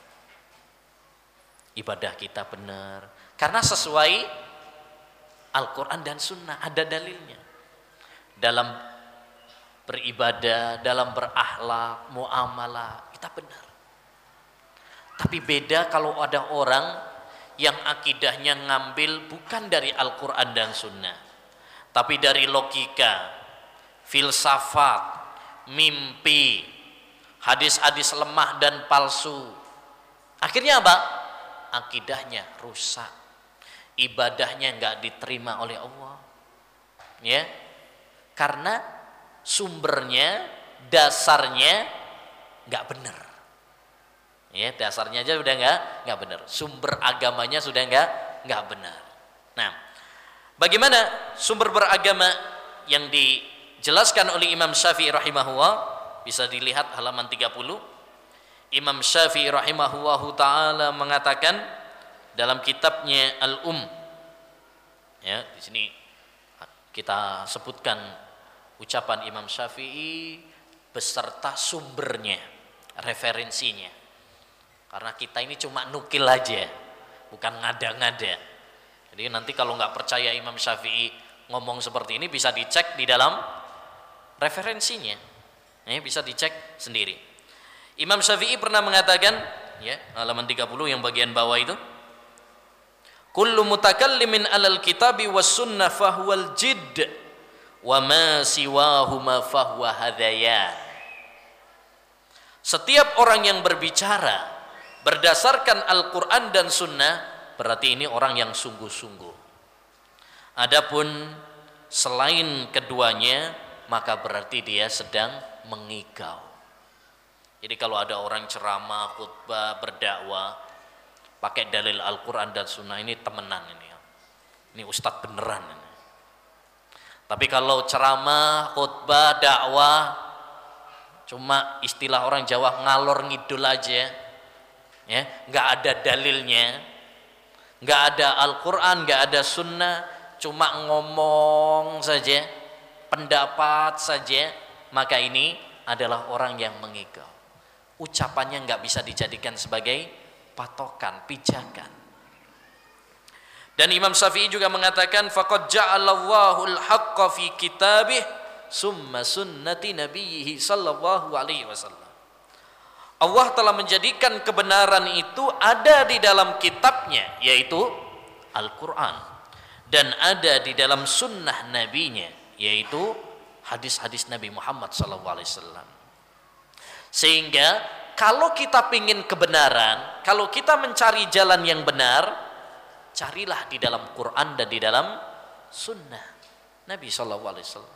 Ibadah kita benar karena sesuai Al-Quran dan Sunnah, ada dalilnya. Dalam beribadah, dalam berakhlak, muamalah kita benar. Tapi beda kalau ada orang yang akidahnya ngambil bukan dari Al-Quran dan Sunnah, tapi dari logika, filsafat, mimpi, hadis-hadis lemah dan palsu. Akhirnya apa? Akidahnya rusak, ibadahnya nggak diterima oleh Allah, ya, karena sumbernya, dasarnya nggak benar. Ya, dasarnya aja udah nggak benar. Sumber agamanya sudah nggak benar. Nah, bagaimana sumber beragama yang dijelaskan oleh Imam Syafi'i rahimahullah? Bisa dilihat halaman 30. Imam Syafi'i rahimahullahu taala mengatakan dalam kitabnya Al-Um. Ya, di sini kita sebutkan ucapan Imam Syafi'i beserta sumbernya, referensinya. Karena kita ini cuma nukil aja, bukan ngada-ngada. Jadi nanti kalau nggak percaya Imam Syafi'i ngomong seperti ini, bisa dicek di dalam referensinya. Bisa dicek sendiri. Imam Syafi'i pernah mengatakan, ya, halaman 30 yang bagian bawah itu, kullu mutakallimin alal kitabi was sunnah fahuwal jidd wa ma siwahuma fahuwa hadayan. Setiap orang yang berbicara berdasarkan Al-Quran dan Sunnah, berarti ini orang yang sungguh-sungguh. Adapun selain keduanya, maka berarti dia sedang mengigau. Jadi kalau ada orang ceramah, khutbah, berdakwah pakai dalil Al-Quran dan Sunnah, ini temenan ini. Ini ustadz beneran ini. Tapi kalau ceramah, khutbah, dakwah cuma istilah orang Jawa ngalor ngidul aja, ya, nggak ada dalilnya, nggak ada Al-Quran, nggak ada Sunnah, cuma ngomong saja, pendapat saja, maka ini adalah orang yang mengigau. Ucapannya nggak bisa dijadikan sebagai patokan, pijakan. Dan Imam Syafi'i juga mengatakan faqad ja'alallahu al-haqqa fi kitabih summa sunnati nabiyhi sallallahu alaihi wasallam. Allah telah menjadikan kebenaran itu ada di dalam kitabnya, yaitu Al-Quran, dan ada di dalam sunnah nabinya, yaitu hadis-hadis Nabi Muhammad SAW. Sehingga kalau kita ingin kebenaran, kalau kita mencari jalan yang benar, carilah di dalam Quran dan di dalam sunnah Nabi SAW.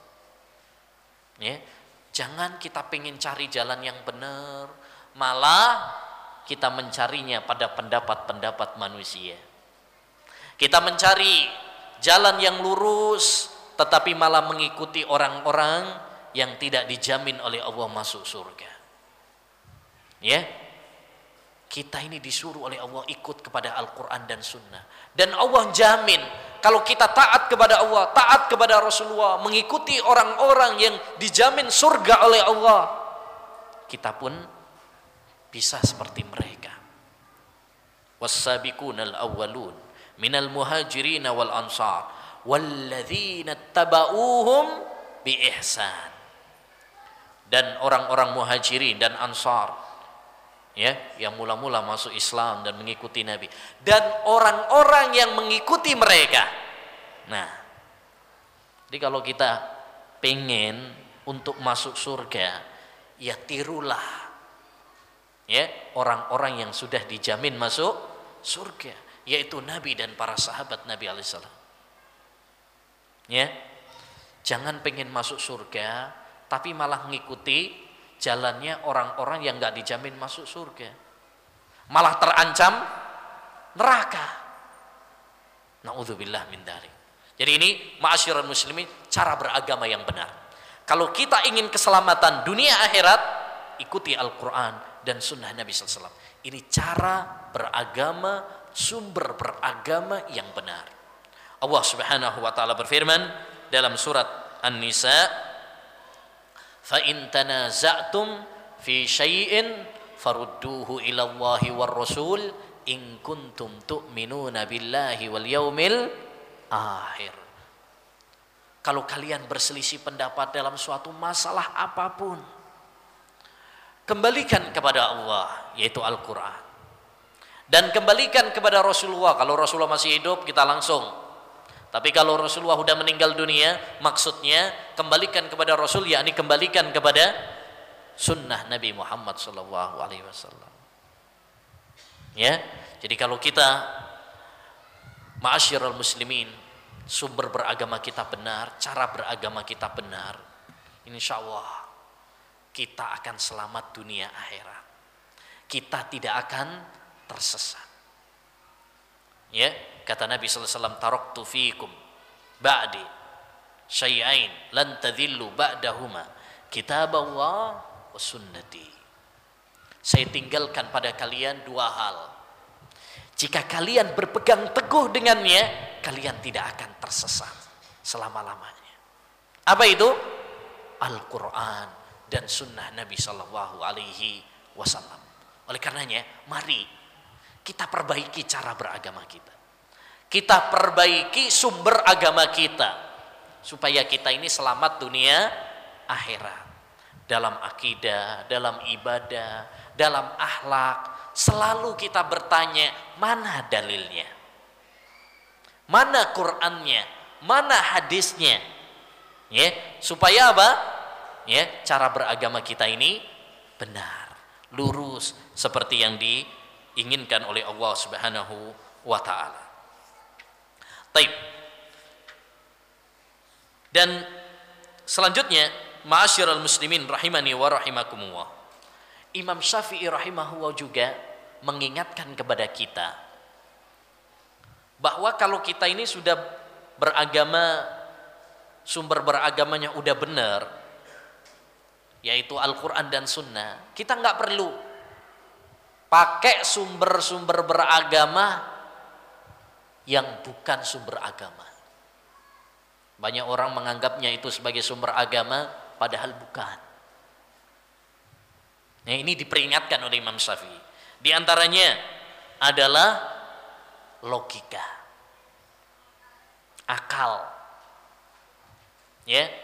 Ya, jangan kita ingin cari jalan yang benar, malah kita mencarinya pada pendapat-pendapat manusia. Kita mencari jalan yang lurus, tetapi malah mengikuti orang-orang yang tidak dijamin oleh Allah masuk surga. Ya, kita ini disuruh oleh Allah ikut kepada Al-Quran dan Sunnah, dan Allah jamin kalau kita taat kepada Allah, taat kepada Rasulullah, mengikuti orang-orang yang dijamin surga oleh Allah, kita pun bisa seperti mereka. Was-sabiqunal awwalun minal muhajirin wal ansar walladzina tabauhum bi ihsan. Dan orang-orang muhajirin dan ansar, ya, yang mula-mula masuk Islam dan mengikuti Nabi, dan orang-orang yang mengikuti mereka. Nah, jadi kalau kita pengen untuk masuk surga, ya tirulah, ya, orang-orang yang sudah dijamin masuk surga, yaitu Nabi dan para sahabat Nabi alaihissalam. Ya, jangan pengen masuk surga tapi malah mengikuti jalannya orang-orang yang nggak dijamin masuk surga, malah terancam neraka. Na'udzubillah min dzalik. Jadi ini ma'asyiral muslimin, cara beragama yang benar. Kalau kita ingin keselamatan dunia akhirat, ikuti Al-Quran dan sunnah Nabi SAW. Ini cara beragama, sumber beragama yang benar. Allah Subhanahu wa taala berfirman dalam surat An-Nisa, fa in tanaza'tum fi syai'in farudduhu ila Allahi war Rasul in kuntum tu'minuna billahi wal yaumil akhir. Kalau kalian berselisih pendapat dalam suatu masalah apapun, kembalikan kepada Allah, yaitu Al-Quran, dan kembalikan kepada Rasulullah. Kalau Rasulullah masih hidup, kita langsung. Tapi kalau Rasulullah sudah meninggal dunia, maksudnya kembalikan kepada Rasul, yakni kembalikan kepada sunnah Nabi Muhammad SAW. Ya, jadi kalau kita, ma'asyiral muslimin, sumber beragama kita benar, cara beragama kita benar, insya Allah kita akan selamat dunia akhirat. Kita tidak akan tersesat. Ya, kata Nabi sallallahu alaihi wasallam, taraktu fiikum ba'di syai'ain lan tadhillu ba'dahuma kitaballah wa sunnati. Saya tinggalkan pada kalian dua hal. Jika kalian berpegang teguh dengannya, kalian tidak akan tersesat selama-lamanya. Apa itu? Al-Quran dan sunnah Nabi sallallahu alaihi wasallam. Oleh karenanya, mari kita perbaiki cara beragama kita. Kita perbaiki sumber agama kita supaya kita ini selamat dunia akhirat. Dalam akidah, dalam ibadah, dalam akhlak, selalu kita bertanya, mana dalilnya? Mana Qur'annya? Mana hadisnya? Ya, supaya apa? Ya, cara beragama kita ini benar, lurus seperti yang diinginkan oleh Allah Subhanahu wa taala. Taib. Dan selanjutnya, ma'asyiral muslimin rahimani wa rahimakumullah, Imam Syafi'i rahimahullah juga mengingatkan kepada kita bahwa kalau kita ini sudah beragama, sumber beragamanya udah benar, yaitu Al-Quran dan Sunnah, kita nggak perlu pakai sumber-sumber beragama yang bukan sumber agama. Banyak orang menganggapnya itu sebagai sumber agama, padahal bukan. Nah, ini diperingatkan oleh Imam Syafi'i. Di antaranya adalah logika, akal. Ya.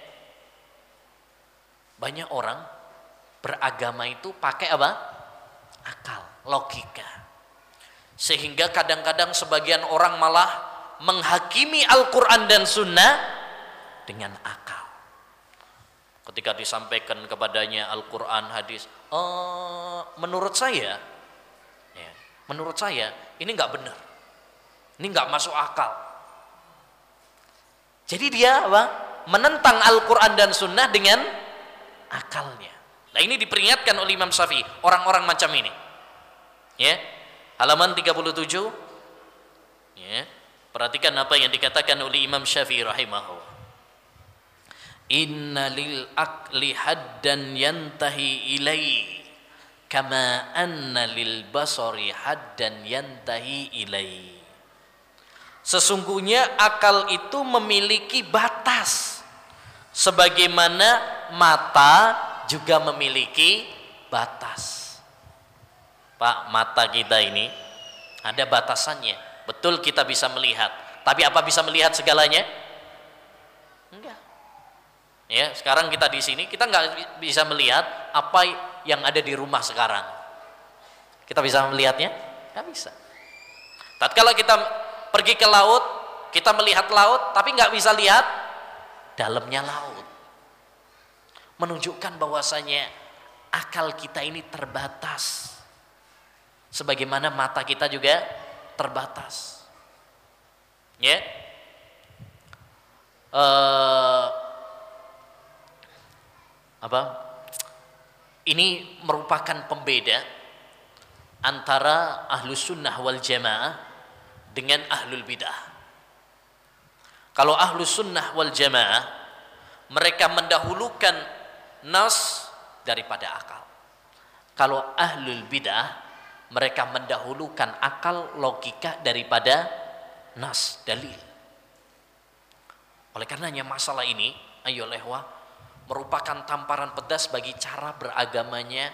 Banyak orang beragama itu pakai apa? Akal, logika. Sehingga kadang-kadang sebagian orang malah menghakimi Al-Quran dan Sunnah dengan akal. Ketika disampaikan kepadanya Al-Quran, hadis, menurut saya, ya, menurut saya ini nggak benar, ini nggak masuk akal. Jadi dia apa? Menentang Al-Quran dan Sunnah dengan akalnya. Nah, ini diperingatkan oleh Imam Syafi'i, orang-orang macam ini. Ya, halaman 37. Ya, perhatikan apa yang dikatakan oleh Imam Syafi'i rahimahullah. Inna lil aqli haddan yantahi ilai kama anna lil basari haddan yantahi ilai. Sesungguhnya akal itu memiliki batas sebagaimana mata juga memiliki batas. Pak, mata kita ini ada batasannya. Betul kita bisa melihat, tapi apa bisa melihat segalanya? Enggak. Ya, sekarang kita di sini kita nggak bisa melihat apa yang ada di rumah sekarang. Kita bisa melihatnya? Nggak bisa. Tatkala kita pergi ke laut, kita melihat laut, tapi nggak bisa lihat dalamnya laut. Menunjukkan bahwasanya akal kita ini terbatas, sebagaimana mata kita juga terbatas. Ya. Ini merupakan pembeda antara ahlus sunnah wal jamaah dengan ahlul bidah. Kalau ahlus sunnah wal jamaah, mereka mendahulukan nas daripada akal. Kalau ahlul bidah, mereka mendahulukan akal, logika daripada nas, dalil. Oleh karenanya masalah ini, ayo lehwa, merupakan tamparan pedas bagi cara beragamanya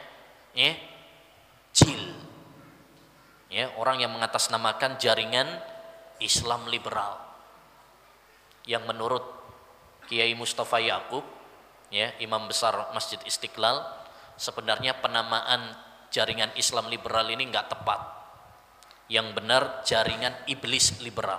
jil. Ya, orang yang mengatasnamakan jaringan Islam liberal. Yang menurut Kiai Mustafa Yaqub, ya, imam besar Masjid Istiqlal, sebenarnya penamaan jaringan Islam liberal ini enggak tepat. Yang benar jaringan iblis liberal.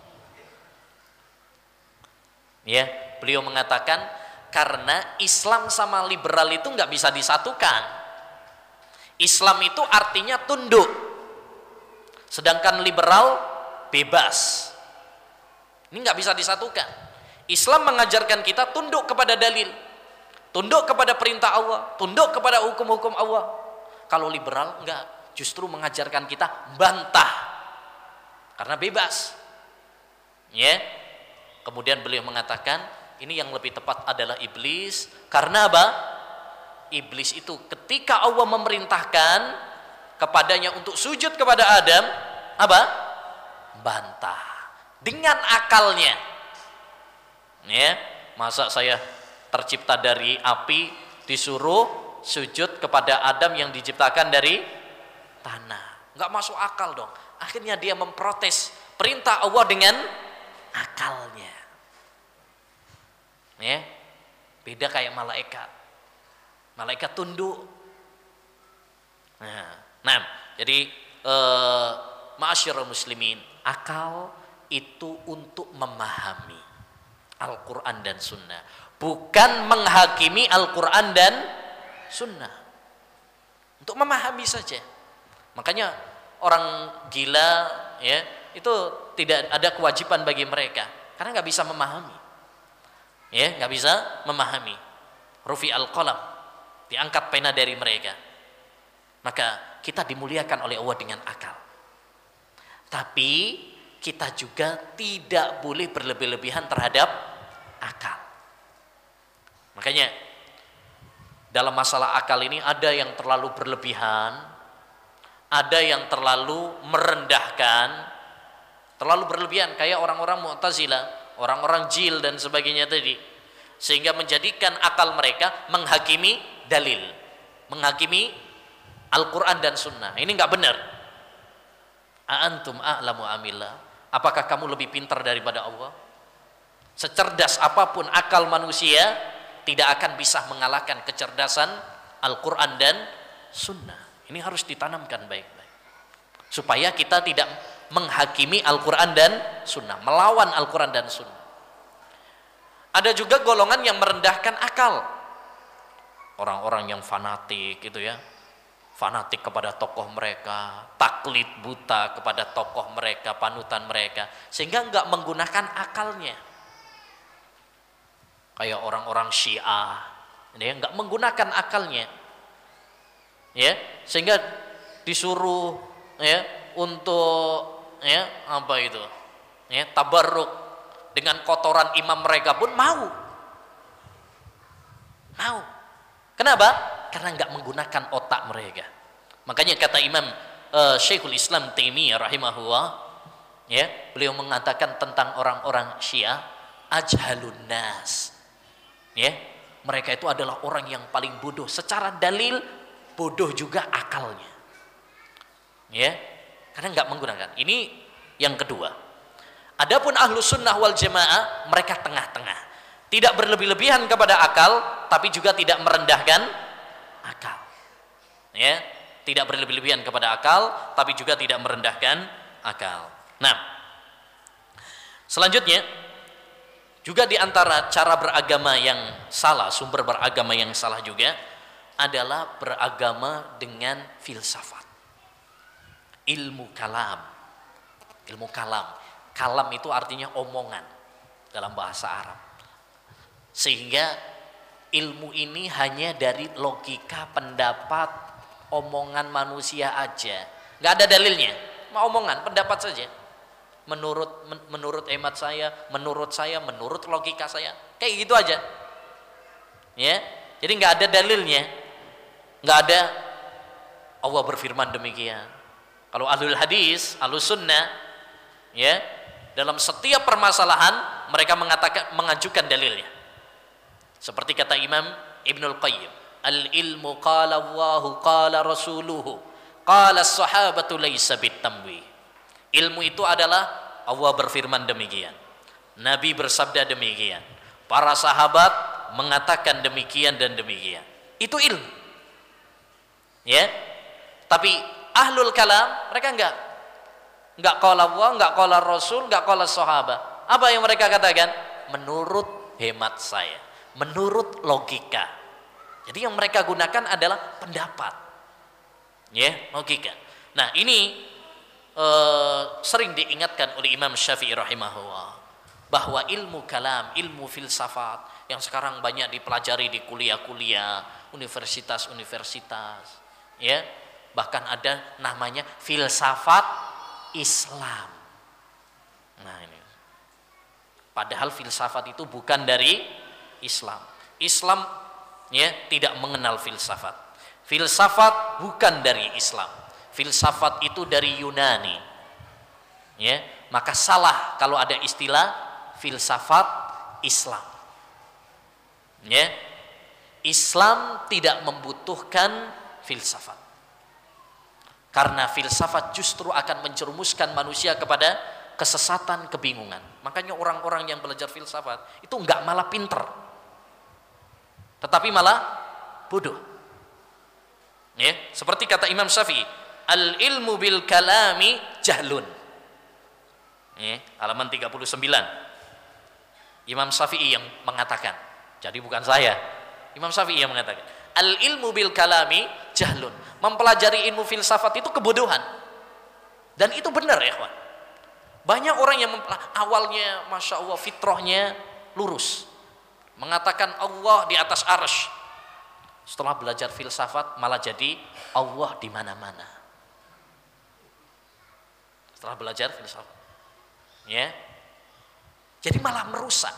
Ya, beliau mengatakan karena Islam sama liberal itu nggak bisa disatukan. Islam itu artinya tunduk, sedangkan liberal bebas. Ini nggak bisa disatukan. Islam mengajarkan kita tunduk kepada dalil, tunduk kepada perintah Allah, tunduk kepada hukum-hukum Allah. Kalau liberal nggak, justru mengajarkan kita bantah, karena bebas. Ya. Kemudian beliau mengatakan ini yang lebih tepat adalah iblis. Karena apa? Iblis itu ketika Allah memerintahkan kepadanya untuk sujud kepada Adam, apa? Bantah dengan akalnya. Ya, masa saya tercipta dari api disuruh sujud kepada Adam yang diciptakan dari tanah? Enggak masuk akal dong. Akhirnya dia memprotes perintah Allah dengan akalnya. Ya, beda kayak malaikat. Malaikat tunduk. Nah, jadi ma'asyiral muslimin, akal itu untuk memahami Al-Quran dan Sunnah, bukan menghakimi Al-Quran dan Sunnah. Untuk memahami saja. Makanya orang gila, ya, itu tidak ada kewajiban bagi mereka karena nggak bisa memahami. Ya, nggak bisa memahami. Rufi al-qalam, diangkat pena dari mereka. Maka kita dimuliakan oleh Allah dengan akal. Tapi kita juga tidak boleh berlebih-lebihan terhadap akal. Makanya dalam masalah akal ini ada yang terlalu berlebihan, ada yang terlalu merendahkan. Terlalu berlebihan kayak orang-orang Mu'tazilah, orang-orang jil dan sebagainya tadi, sehingga menjadikan akal mereka menghakimi dalil, menghakimi Al-Quran dan Sunnah. Ini nggak benar. A'antum a'lamu amillah. Apakah kamu lebih pintar daripada Allah? Secerdas apapun akal manusia, tidak akan bisa mengalahkan kecerdasan Al-Quran dan Sunnah. Ini harus ditanamkan baik-baik, supaya kita tidak menghakimi Al-Quran dan Sunnah, melawan Al-Quran dan Sunnah. Ada juga golongan yang merendahkan akal, orang-orang yang fanatik gitu ya, fanatik kepada tokoh mereka, taklid buta kepada tokoh mereka, panutan mereka, sehingga nggak menggunakan akalnya. Kayak orang-orang Syiah, dia nggak menggunakan akalnya, ya, sehingga disuruh ya untuk ya apa itu, ya, tabarruk dengan kotoran imam mereka pun mau. Kenapa? Karena nggak menggunakan otak mereka. Makanya kata Imam Syekhul Islam Taimiyah rahimahullah, ya, beliau mengatakan tentang orang-orang Syiah, ajhalun nas, ya, mereka itu adalah orang yang paling bodoh secara dalil, bodoh juga akalnya, ya, karena nggak menggunakan. Ini yang kedua. Adapun Ahlus Sunnah wal Jamaah, mereka tengah-tengah, tidak berlebih-lebihan kepada akal, tapi juga tidak merendahkan akal, ya, tidak berlebih-lebihan kepada akal, tapi juga tidak merendahkan akal. Nah, selanjutnya juga di antara cara beragama yang salah, sumber beragama yang salah juga adalah beragama dengan filsafat, ilmu kalam. Ilmu kalam, kalam itu artinya omongan dalam bahasa Arab, sehingga ilmu ini hanya dari logika, pendapat, omongan manusia aja, nggak ada dalilnya, mau omongan, pendapat saja, menurut hemat saya, menurut logika saya, kayak gitu aja, ya. Jadi nggak ada dalilnya, nggak ada Allah berfirman demikian. Kalau ahlul hadis, ahlus sunnah, ya, dalam setiap permasalahan mereka mengajukan dalilnya. Seperti kata Imam Ibnul Qayyim, al-ilmu qala Allahu qala rasuluhu qala as-sahabatu laysa bitamwi. Ilmu itu adalah Allah berfirman demikian, Nabi bersabda demikian, para sahabat mengatakan demikian dan demikian. Itu ilmu, ya. Tapi ahlul kalam mereka enggak qala Allah, enggak qala Rasul, enggak qala sahabat. Apa yang mereka katakan? Menurut hemat saya, menurut logika. Jadi yang mereka gunakan adalah pendapat, ya, logika. Nah, ini sering diingatkan oleh Imam Syafi'i rahimahullah, bahwa ilmu kalam, ilmu filsafat yang sekarang banyak dipelajari di kuliah-kuliah, universitas-universitas, ya, bahkan ada namanya filsafat Islam. Nah, ini padahal filsafat itu bukan dari Islam. Islam, ya, tidak mengenal filsafat. Filsafat bukan dari Islam. Filsafat itu dari Yunani, ya. Maka salah kalau ada istilah filsafat Islam, ya. Islam tidak membutuhkan filsafat, karena filsafat justru akan menjerumuskan manusia kepada kesesatan, kebingungan. Makanya orang-orang yang belajar filsafat itu enggak malah pinter, tetapi malah bodoh, ya. Seperti kata Imam Syafi'i, al ilmu bil kalami jahlun, ya, halaman 39. Imam Syafi'i yang mengatakan, jadi bukan saya, Imam Syafi'i yang mengatakan, al ilmu bil kalami jahlun, mempelajari ilmu filsafat itu kebodohan. Dan itu benar, ya kawan. Banyak orang yang awalnya masya Allah fitrahnya lurus, mengatakan Allah di atas arsy, setelah belajar filsafat malah jadi Allah di mana-mana. Setelah belajar filsafat, ya, jadi malah merusak,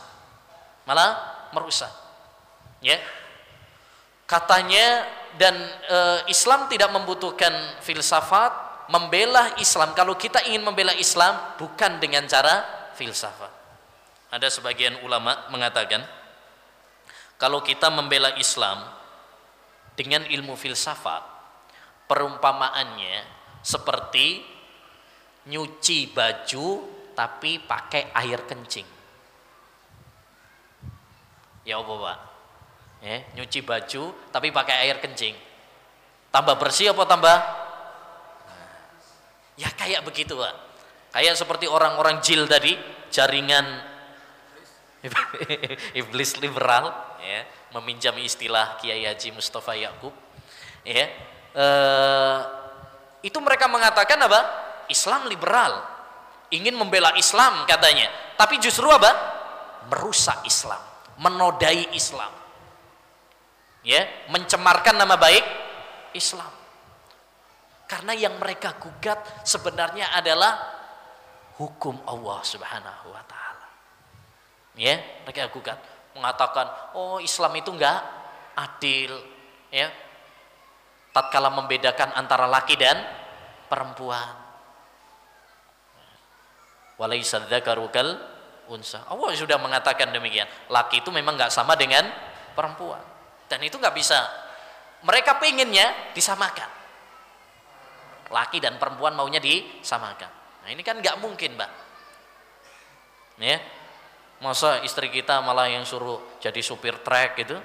ya. Katanya, dan Islam tidak membutuhkan filsafat, membela Islam. Kalau kita ingin membela Islam bukan dengan cara filsafat. Ada sebagian ulama mengatakan, kalau kita membela Islam dengan ilmu filsafat, perumpamaannya seperti nyuci baju tapi pakai air kencing. Ya apa Pak? Nyuci baju tapi pakai air kencing. Tambah bersih apa tambah? Ya kayak begitu Pak. Kayak seperti orang-orang jil tadi, jaringan iblis liberal, ya, meminjam istilah Kiai Haji Mustafa Yakub, ya, itu mereka mengatakan apa? Islam liberal, ingin membela Islam katanya, tapi justru apa? Merusak Islam, menodai Islam, ya, mencemarkan nama baik Islam. Karena yang mereka gugat sebenarnya adalah hukum Allah Subhanahu wa taala. Ya, mereka gugat, mengatakan, "Oh, Islam itu enggak adil." Ya. Tatkala membedakan antara laki dan perempuan. Walaisa dzakaru kal unsa. Allah sudah mengatakan demikian. Laki itu memang enggak sama dengan perempuan. Dan itu enggak bisa. Mereka pengennya disamakan. Laki dan perempuan maunya disamakan. Nah ini kan nggak mungkin Mbak, ya, masa istri kita malah yang suruh jadi supir trek gitu,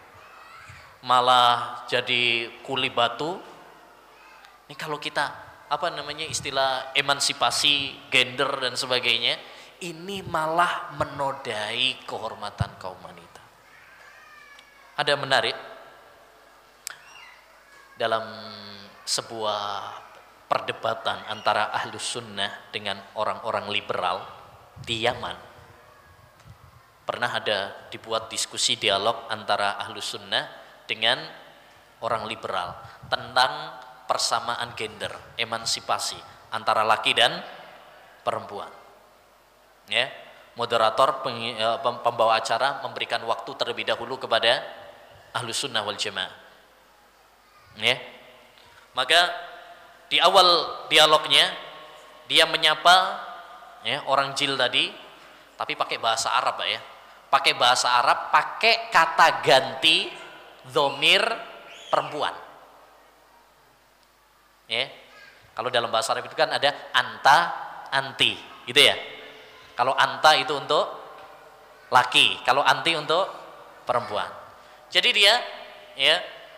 malah jadi kuli batu. Ini kalau kita apa namanya istilah emansipasi gender dan sebagainya, ini malah menodai kehormatan kaum wanita. Ada menarik dalam sebuah perdebatan antara ahlus sunnah dengan orang-orang liberal di Yaman. Pernah ada dibuat diskusi dialog antara ahlus sunnah dengan orang liberal tentang persamaan gender, emansipasi antara laki dan perempuan. Ya, moderator pembawa acara memberikan waktu terlebih dahulu kepada ahlus sunnah wal jamaah. Ya, maka di awal dialognya dia menyapa, ya, orang jil tadi, tapi pakai bahasa Arab Pak, ya, pakai bahasa Arab, pakai kata ganti dhamir perempuan. Ya, kalau dalam bahasa Arab itu kan ada anta, anti, gitu ya. Kalau anta itu untuk laki, kalau anti untuk perempuan. Jadi dia, ya,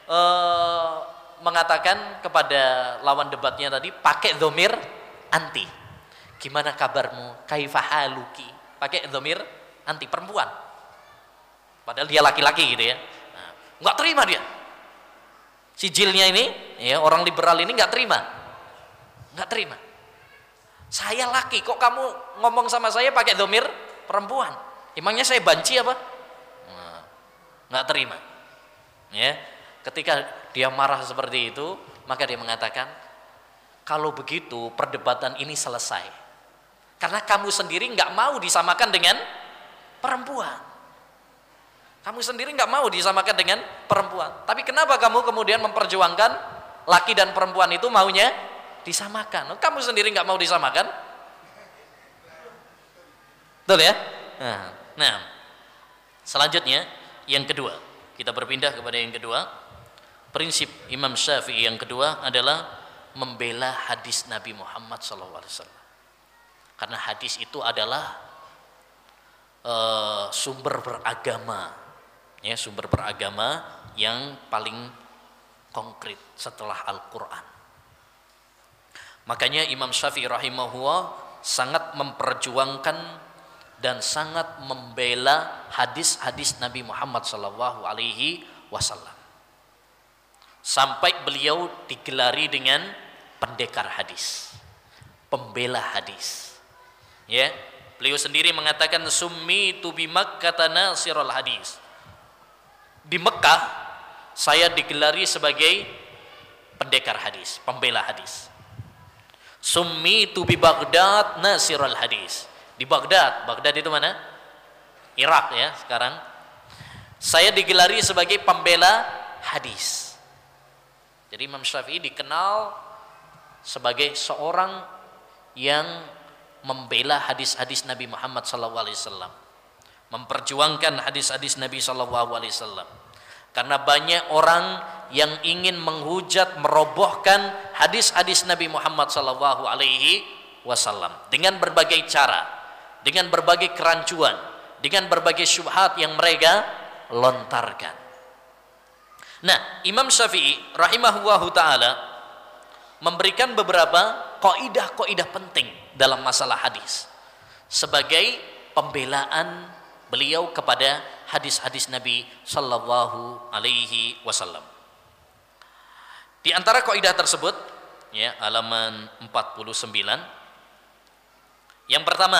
mengatakan kepada lawan debatnya tadi pakai dhamir anti. Gimana kabarmu? Kaifahaluki? Pakai dhamir anti, perempuan. Padahal dia laki-laki gitu ya. Nah, nggak terima dia. Si jilnya ini, ya, orang liberal ini nggak terima. Nggak terima. Saya laki, kok kamu ngomong sama saya pakai dhamir perempuan? Emangnya saya banci apa? Nah, nggak terima. Ya. Ketika dia marah seperti itu, maka dia mengatakan, kalau begitu perdebatan ini selesai. Karena kamu sendiri nggak mau disamakan dengan perempuan. Kamu sendiri nggak mau disamakan dengan perempuan. Tapi kenapa kamu kemudian memperjuangkan laki dan perempuan itu maunya disamakan? Kamu sendiri nggak mau disamakan? Betul ya? Nah, selanjutnya yang kedua, kita berpindah kepada yang kedua. Prinsip Imam Syafi'i yang kedua adalah membela hadis Nabi Muhammad SAW. Karena hadis itu adalah sumber beragama, ya, sumber beragama yang paling konkret setelah Al-Quran. Makanya Imam Syafi'i rahimahullah sangat memperjuangkan dan sangat membela hadis-hadis Nabi Muhammad SAW. Sampai beliau digelari dengan pendekar hadis, pembela hadis. Ya, beliau sendiri mengatakan summitu bi Makkah nasirul hadis. Di Mekah saya digelari sebagai pendekar hadis, pembela hadis. Summitu bi Baghdad nasirul hadis. Di Baghdad, Baghdad itu mana? Irak ya sekarang. Saya digelari sebagai pembela hadis. Jadi Imam Syafi'i dikenal sebagai seorang yang membela hadis-hadis Nabi Muhammad SAW, memperjuangkan hadis-hadis Nabi SAW. Karena banyak orang yang ingin menghujat, merobohkan hadis-hadis Nabi Muhammad sallallahu alaihi wasallam dengan berbagai cara, dengan berbagai kerancuan, dengan berbagai syubhat yang mereka lontarkan. Nah, Imam Syafi'i rahimahullahu taala memberikan beberapa kaidah-kaidah penting dalam masalah hadis sebagai pembelaan beliau kepada hadis-hadis Nabi sallallahu alaihi wasallam. Di antara kaidah tersebut, ya, halaman 49. Yang pertama,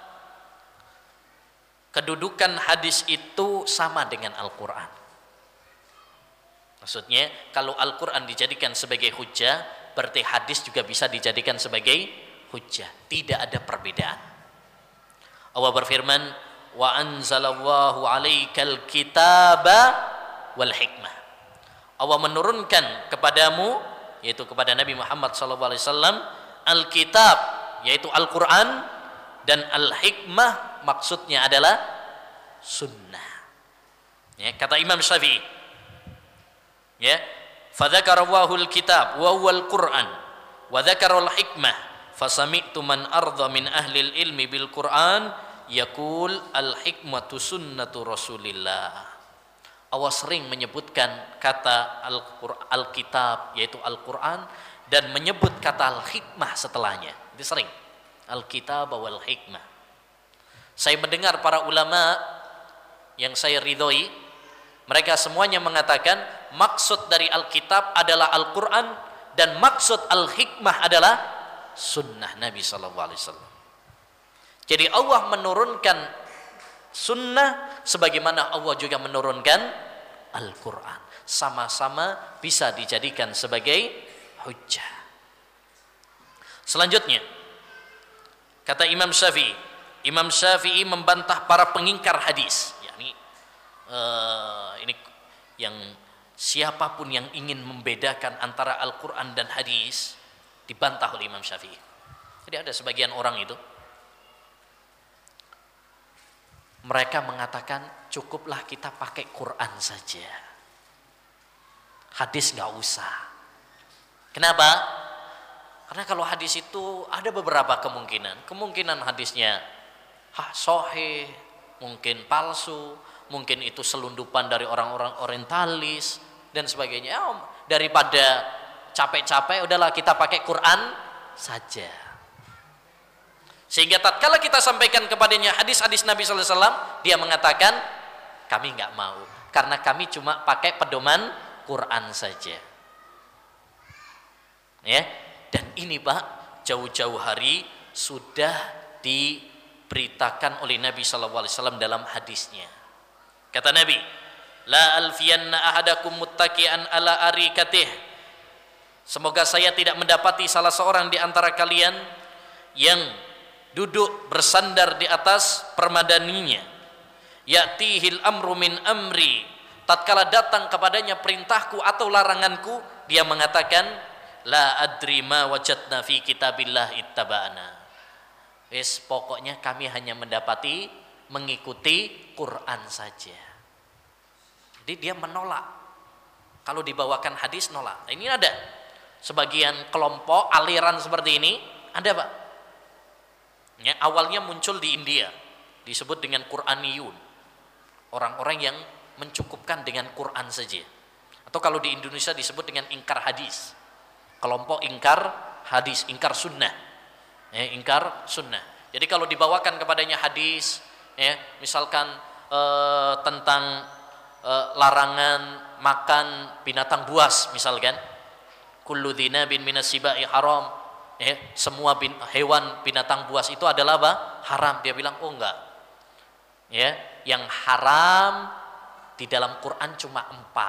kedudukan hadis itu sama dengan Al-Qur'an. Maksudnya, kalau Al-Qur'an dijadikan sebagai hujjah, berarti hadis juga bisa dijadikan sebagai hujjah. Tidak ada perbedaan. Allah berfirman, wa anzalallahu alaikal kitaba wal hikmah. Allah menurunkan kepadamu, yaitu kepada Nabi Muhammad SAW, Alkitab, yaitu Al-Quran, dan Al-Hikmah maksudnya adalah sunnah. Ya, kata Imam Syafi'i, ya, fadzakarahu al-kitab wa huwa al-Qur'an wa dzakara al-hikmah fasami'tu man ardha min ahli al-ilmi bil Qur'an yaqul al-hikmatu sunnatu Rasulillah. Allah sering menyebutkan kata Al-Kitab, yaitu Al-Quran, dan menyebut kata Al-Hikmah setelahnya. Itu sering, Al-Kitab wal Hikmah. Saya mendengar para ulama yang saya ridhoi, mereka semuanya mengatakan maksud dari Alkitab adalah Al-Quran, dan maksud Al-Hikmah adalah sunnah Nabi SAW. Jadi Allah menurunkan sunnah sebagaimana Allah juga menurunkan Al-Quran. Sama-sama bisa dijadikan sebagai hujjah. Selanjutnya, kata Imam Syafi'i, Imam Syafi'i membantah para pengingkar hadis. Ini yang siapapun yang ingin membedakan antara Al-Quran dan hadis dibantah oleh Imam Syafi'i. Jadi ada sebagian orang itu, mereka mengatakan cukuplah kita pakai Quran saja, hadis nggak usah. Kenapa? Karena kalau hadis itu ada beberapa kemungkinan hadisnya sahih, mungkin palsu, mungkin itu selundupan dari orang-orang orientalis dan sebagainya. Daripada capek-capek, udahlah kita pakai Quran saja. Sehingga tatkala kita sampaikan kepadanya hadis-hadis Nabi sallallahu alaihi wasallam, dia mengatakan kami nggak mau, karena kami cuma pakai pedoman Quran saja. Ya, dan ini Pak, jauh-jauh hari sudah diberitakan oleh Nabi sallallahu alaihi wasallam dalam hadisnya. Kata Nabi, la alfiyanna ahadakum muttaqian ala arikatih. Semoga saya tidak mendapati salah seorang di antara kalian yang duduk bersandar di atas permadaninya, ya'tihil amru min amri, tatkala datang kepadanya perintahku atau laranganku, dia mengatakan la adri ma wajadna fi kitabillah ittaba'na. Pokoknya kami hanya mendapati mengikuti Quran saja. Jadi dia menolak. Kalau dibawakan hadis nolak. Nah, ini ada sebagian kelompok aliran seperti ini, ada Pak. Ya, awalnya muncul di India, disebut dengan Quraniyun, orang-orang yang mencukupkan dengan Quran saja. Atau kalau di Indonesia disebut dengan ingkar hadis, kelompok ingkar hadis, ingkar sunnah, ya, ingkar sunnah. Jadi kalau dibawakan kepadanya hadis, ya, misalkan tentang larangan makan binatang buas, misalkan kullu dzinabin minas sibai haram, semua hewan binatang buas itu adalah apa? Haram. Dia bilang, oh enggak. Ya, yang haram di dalam Quran cuma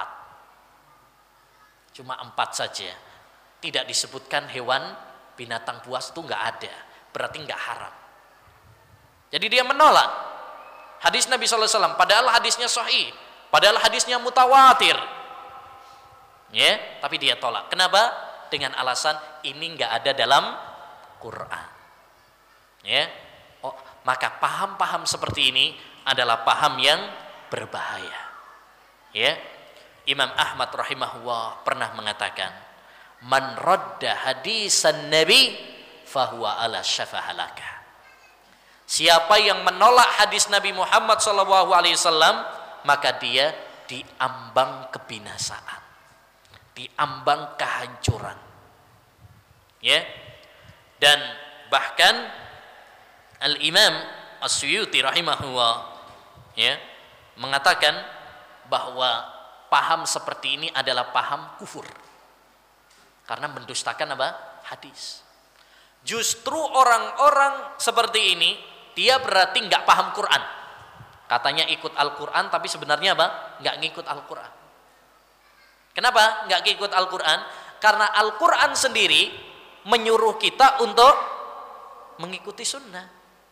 4. Cuma 4 saja. Tidak disebutkan hewan binatang buas, itu enggak ada. Berarti enggak haram. Jadi dia menolak hadis Nabi SAW, padahal hadisnya sahih, padahal hadisnya mutawatir. Ya, tapi dia tolak. Kenapa? Dengan alasan ini enggak ada dalam Quran. Ya. Oh, maka paham-paham seperti ini adalah paham yang berbahaya. Ya. Imam Ahmad rahimahullah pernah mengatakan, man radda hadisan nabi fahuwa ala syafahalaka. Siapa yang menolak hadis Nabi Muhammad SAW, maka dia diambang kebinasaan, diambang kehancuran. Ya. Dan bahkan Al-Imam As-Suyuti rahimahullah ya mengatakan bahwa paham seperti ini adalah paham kufur. Karena mendustakan apa? Hadis. Justru orang-orang seperti ini dia berarti nggak paham Quran. Katanya ikut Al-Quran, tapi sebenarnya apa? Nggak ngikut Al-Quran. Kenapa nggak ngikut Al-Quran? Karena Al-Quran sendiri menyuruh kita untuk mengikuti sunnah.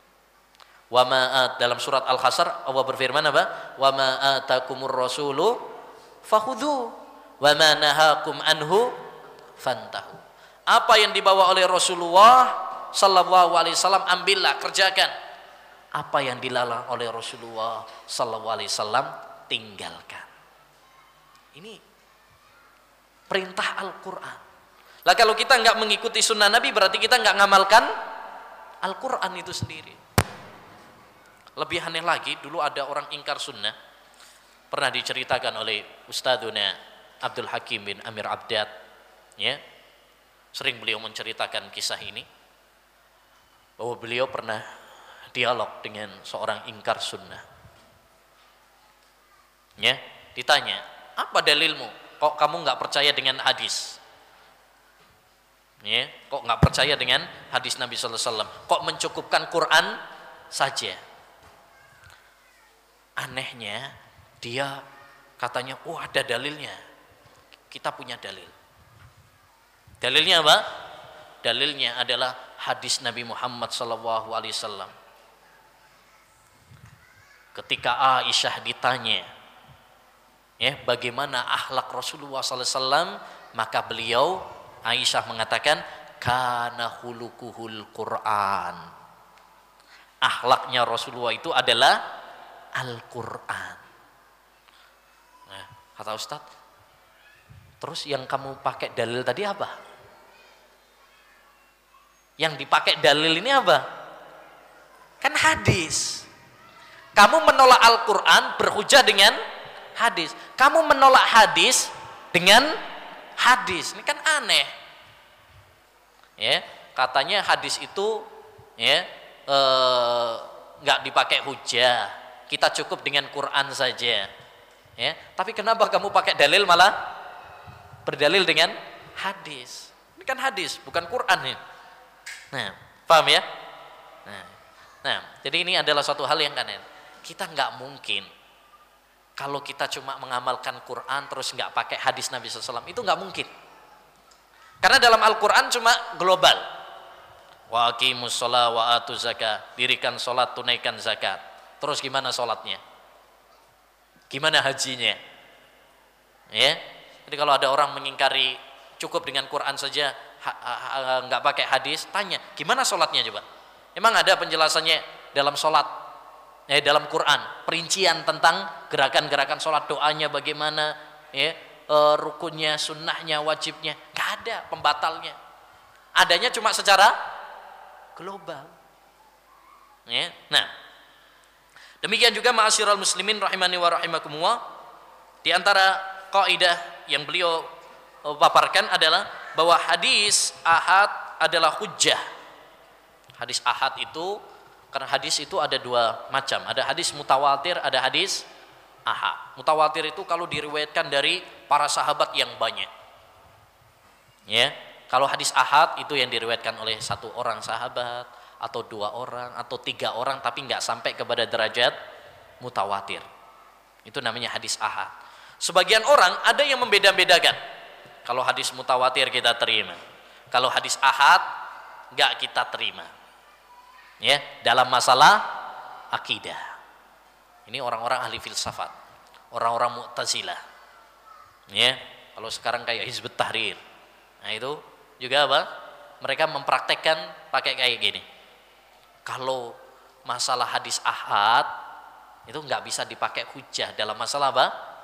Dalam surat Al-Hasr Allah berfirman apa? Wa ma atakumur rasulu fakhudhu wa ma nahakum anhu fantahu. Apa yang dibawa oleh Rasulullah sallallahu alaihi wasallam ambillah, kerjakan. Apa yang dilarang oleh Rasulullah sallallahu alaihi wasallam tinggalkan. Ini perintah Al-Qur'an. Lah kalau kita nggak mengikuti sunnah Nabi, berarti kita nggak ngamalkan Al-Qur'an itu sendiri. Lebih aneh lagi, dulu ada orang ingkar sunnah, pernah diceritakan oleh Ustadzuna Abdul Hakim bin Amir Abdad, ya, sering beliau menceritakan kisah ini, bahwa beliau pernah dialog dengan seorang ingkar sunnah. Ya, ditanya, apa dalilmu? Kok kamu nggak percaya dengan hadis? Ya, kok nggak percaya dengan hadis Nabi Sallallahu Alaihi Wasallam? Kok mencukupkan Quran saja? Anehnya, dia katanya, oh ada dalilnya. Kita punya dalil. Dalilnya apa? Dalilnya adalah hadis Nabi Muhammad Sallallahu Alaihi Wasallam. Ketika Aisyah ditanya, ya, bagaimana akhlak Rasulullah SAW, maka beliau, Aisyah mengatakan, kana khuluquhul Quran. Akhlaknya Rasulullah itu adalah Al-Quran. Nah, kata Ustaz, terus yang kamu pakai dalil tadi apa? Yang dipakai dalil ini apa? Kan hadis. Kamu menolak Al-Quran berhujah dengan hadis. Kamu menolak hadis dengan hadis. Ini kan aneh. Ya, katanya hadis itu ya nggak dipakai hujah. Kita cukup dengan Quran saja. Ya, tapi kenapa kamu pakai dalil malah berdalil dengan hadis? Ini kan hadis, bukan Quran ya. Nah, paham ya? Nah, jadi ini adalah suatu hal yang aneh. Kita nggak mungkin kalau kita cuma mengamalkan Quran terus nggak pakai hadis Nabi SAW, itu nggak mungkin. Karena dalam Al-Quran cuma global. Wa aqimus sholat wa atuz zakat, dirikan sholat, tunaikan zakat. Terus gimana sholatnya? Gimana hajinya? Ya, jadi kalau ada orang mengingkari cukup dengan Quran saja, nggak pakai hadis, tanya gimana sholatnya coba? Emang ada penjelasannya dalam sholat? Dalam Quran, perincian tentang gerakan-gerakan sholat, doanya bagaimana, ya, rukunnya, sunnahnya, wajibnya, nggak ada pembatalnya. Adanya cuma secara global. Ya. Nah, demikian juga ma'asyiral muslimin rahimani wa rahimakumullah, di antara kaidah yang beliau paparkan adalah bahwa hadis ahad adalah hujjah. Hadis ahad itu, karena hadis itu ada dua macam, ada hadis mutawatir, ada hadis ahad. Mutawatir itu kalau diriwayatkan dari para sahabat yang banyak. Ya, kalau hadis ahad itu yang diriwayatkan oleh satu orang sahabat atau dua orang atau tiga orang, tapi nggak sampai kepada derajat mutawatir. Itu namanya hadis ahad. Sebagian orang ada yang membeda-bedakan. Kalau hadis mutawatir kita terima, kalau hadis ahad nggak kita terima. Ya, dalam masalah akidah. Ini orang-orang ahli filsafat, orang-orang Mu'tazilah. Ya, kalau sekarang kayak Hizbut Tahrir. Nah, itu juga apa? Mereka mempraktekkan pakai kayak gini. Kalau masalah hadis ahad itu nggak bisa dipakai hujah dalam masalah apa?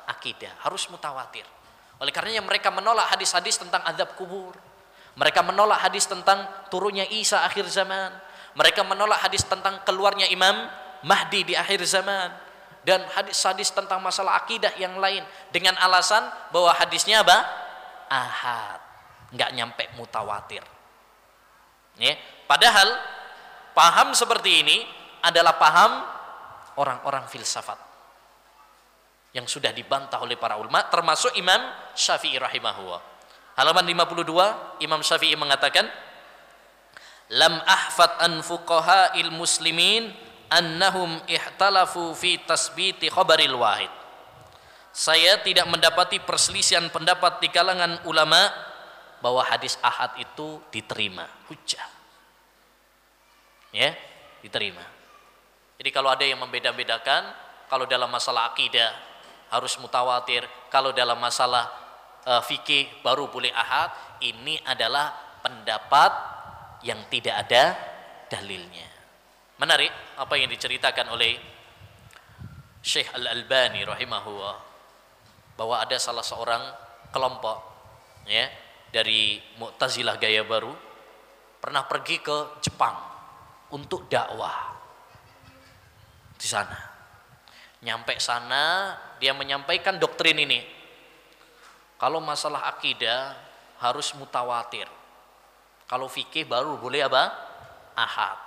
akidah, harus mutawatir. Oleh karenanya mereka menolak hadis-hadis tentang azab kubur. Mereka menolak hadis tentang turunnya Isa akhir zaman. Mereka menolak hadis tentang keluarnya Imam Mahdi di akhir zaman. Dan hadis-hadis tentang masalah akidah yang lain. Dengan alasan bahwa hadisnya apa? Ahad. Nggak nyampe mutawatir. Ya. Padahal paham seperti ini adalah paham orang-orang filsafat yang sudah dibantah oleh para ulama, termasuk Imam Syafi'i rahimahullah. Halaman 52, Imam Syafi'i mengatakan, lam ahfad an fuqaha'il muslimin annahum ihtalafu fi tasbiti khabaril wahid. Saya tidak mendapati perselisihan pendapat di kalangan ulama bahwa hadis ahad itu diterima, hujjah. Ya, diterima. Jadi kalau ada yang membeda-bedakan, kalau dalam masalah akidah harus mutawatir, kalau dalam masalah fikih baru boleh ahad, ini adalah pendapat yang tidak ada dalilnya. Menarik apa yang diceritakan oleh Syekh Al-Albani rahimahullah, bahwa ada salah seorang kelompok ya dari Mu'tazilah gaya baru pernah pergi ke Jepang untuk dakwah di sana. Nyampe sana dia menyampaikan doktrin ini. Kalau masalah akidah harus mutawatir. Kalau fikih baru boleh apa? Ahad.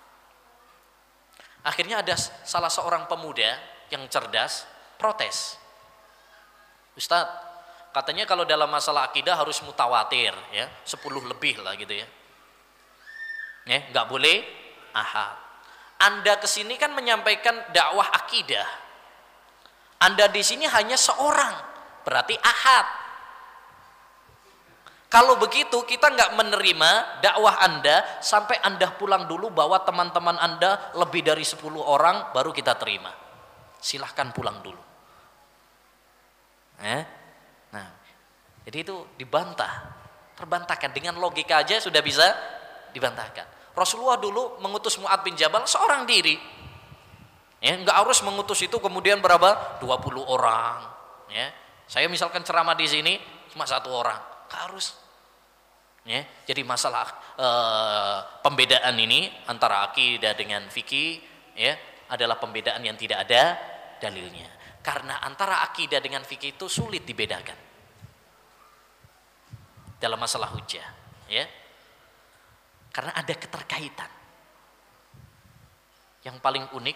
Akhirnya ada salah seorang pemuda yang cerdas protes. Ustadz, katanya kalau dalam masalah akidah harus mutawatir ya, 10 lebih lah gitu ya. Ya, nggak boleh ahad. Anda kesini kan menyampaikan dakwah akidah. Anda di sini hanya seorang, berarti ahad. Kalau begitu kita nggak menerima dakwah Anda sampai Anda pulang dulu bawa teman-teman Anda lebih dari 10 orang baru kita terima. Silahkan pulang dulu. Nah, jadi itu dibantah, terbantahkan dengan logika aja sudah bisa dibantahkan. Rasulullah dulu mengutus Mu'adz bin Jabal seorang diri. Ya, nggak harus mengutus itu kemudian berapa? 20 orang. Ya, saya misalkan ceramah di sini cuma 1 orang, nggak harus. Ya, jadi masalah pembedaan ini antara akidah dengan fikih ya adalah pembedaan yang tidak ada dalilnya. Karena antara akidah dengan fikih itu sulit dibedakan dalam masalah hujjah, ya. Karena ada keterkaitan. Yang paling unik,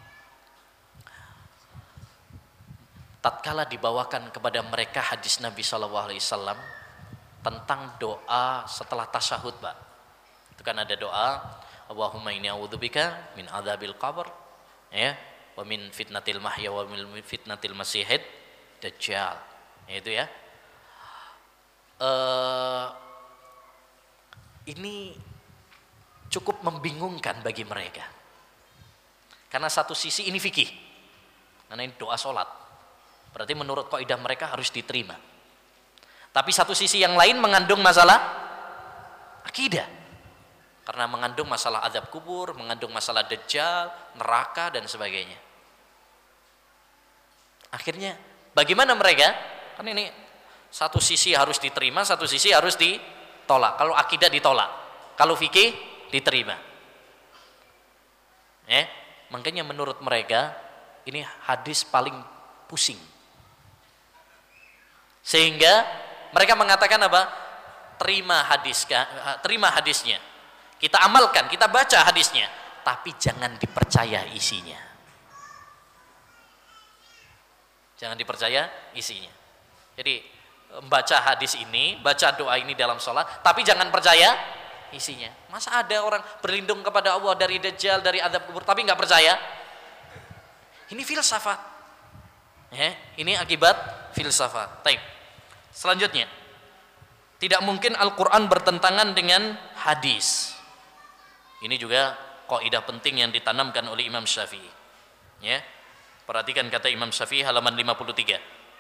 tatkala dibawakan kepada mereka hadis Nabi SAW tentang doa setelah tasyahud, Pak. Itu kan ada doa, Allahumma inni a'udzubika min adzabil qabr, ya, wa min fitnatil mahya wa min fitnatil masihid dajjal. Itu ya. Ini cukup membingungkan bagi mereka. Karena satu sisi ini fikih. Karena ini doa salat. Berarti menurut kaidah mereka harus diterima. Tapi satu sisi yang lain mengandung masalah akidah. Karena mengandung masalah azab kubur, mengandung masalah dajjal, neraka dan sebagainya. Akhirnya bagaimana mereka? Kan ini satu sisi harus diterima, satu sisi harus ditolak. Kalau akidah ditolak, kalau fikih diterima. Makanya menurut mereka ini hadis paling pusing. Sehingga mereka mengatakan apa? Terima hadisnya. Kita amalkan, kita baca hadisnya, tapi jangan dipercaya isinya. Jangan dipercaya isinya. Jadi baca hadis ini, baca doa ini dalam sholat, tapi jangan percaya isinya. Masa ada orang berlindung kepada Allah dari dajjal, dari azab kubur, tapi nggak percaya? Ini filsafat. Ini akibat filsafat. Taib. Selanjutnya, tidak mungkin Al-Quran bertentangan dengan hadis. Ini juga kaidah penting yang ditanamkan oleh Imam Syafi'i. Ya, perhatikan kata Imam Syafi'i halaman 53.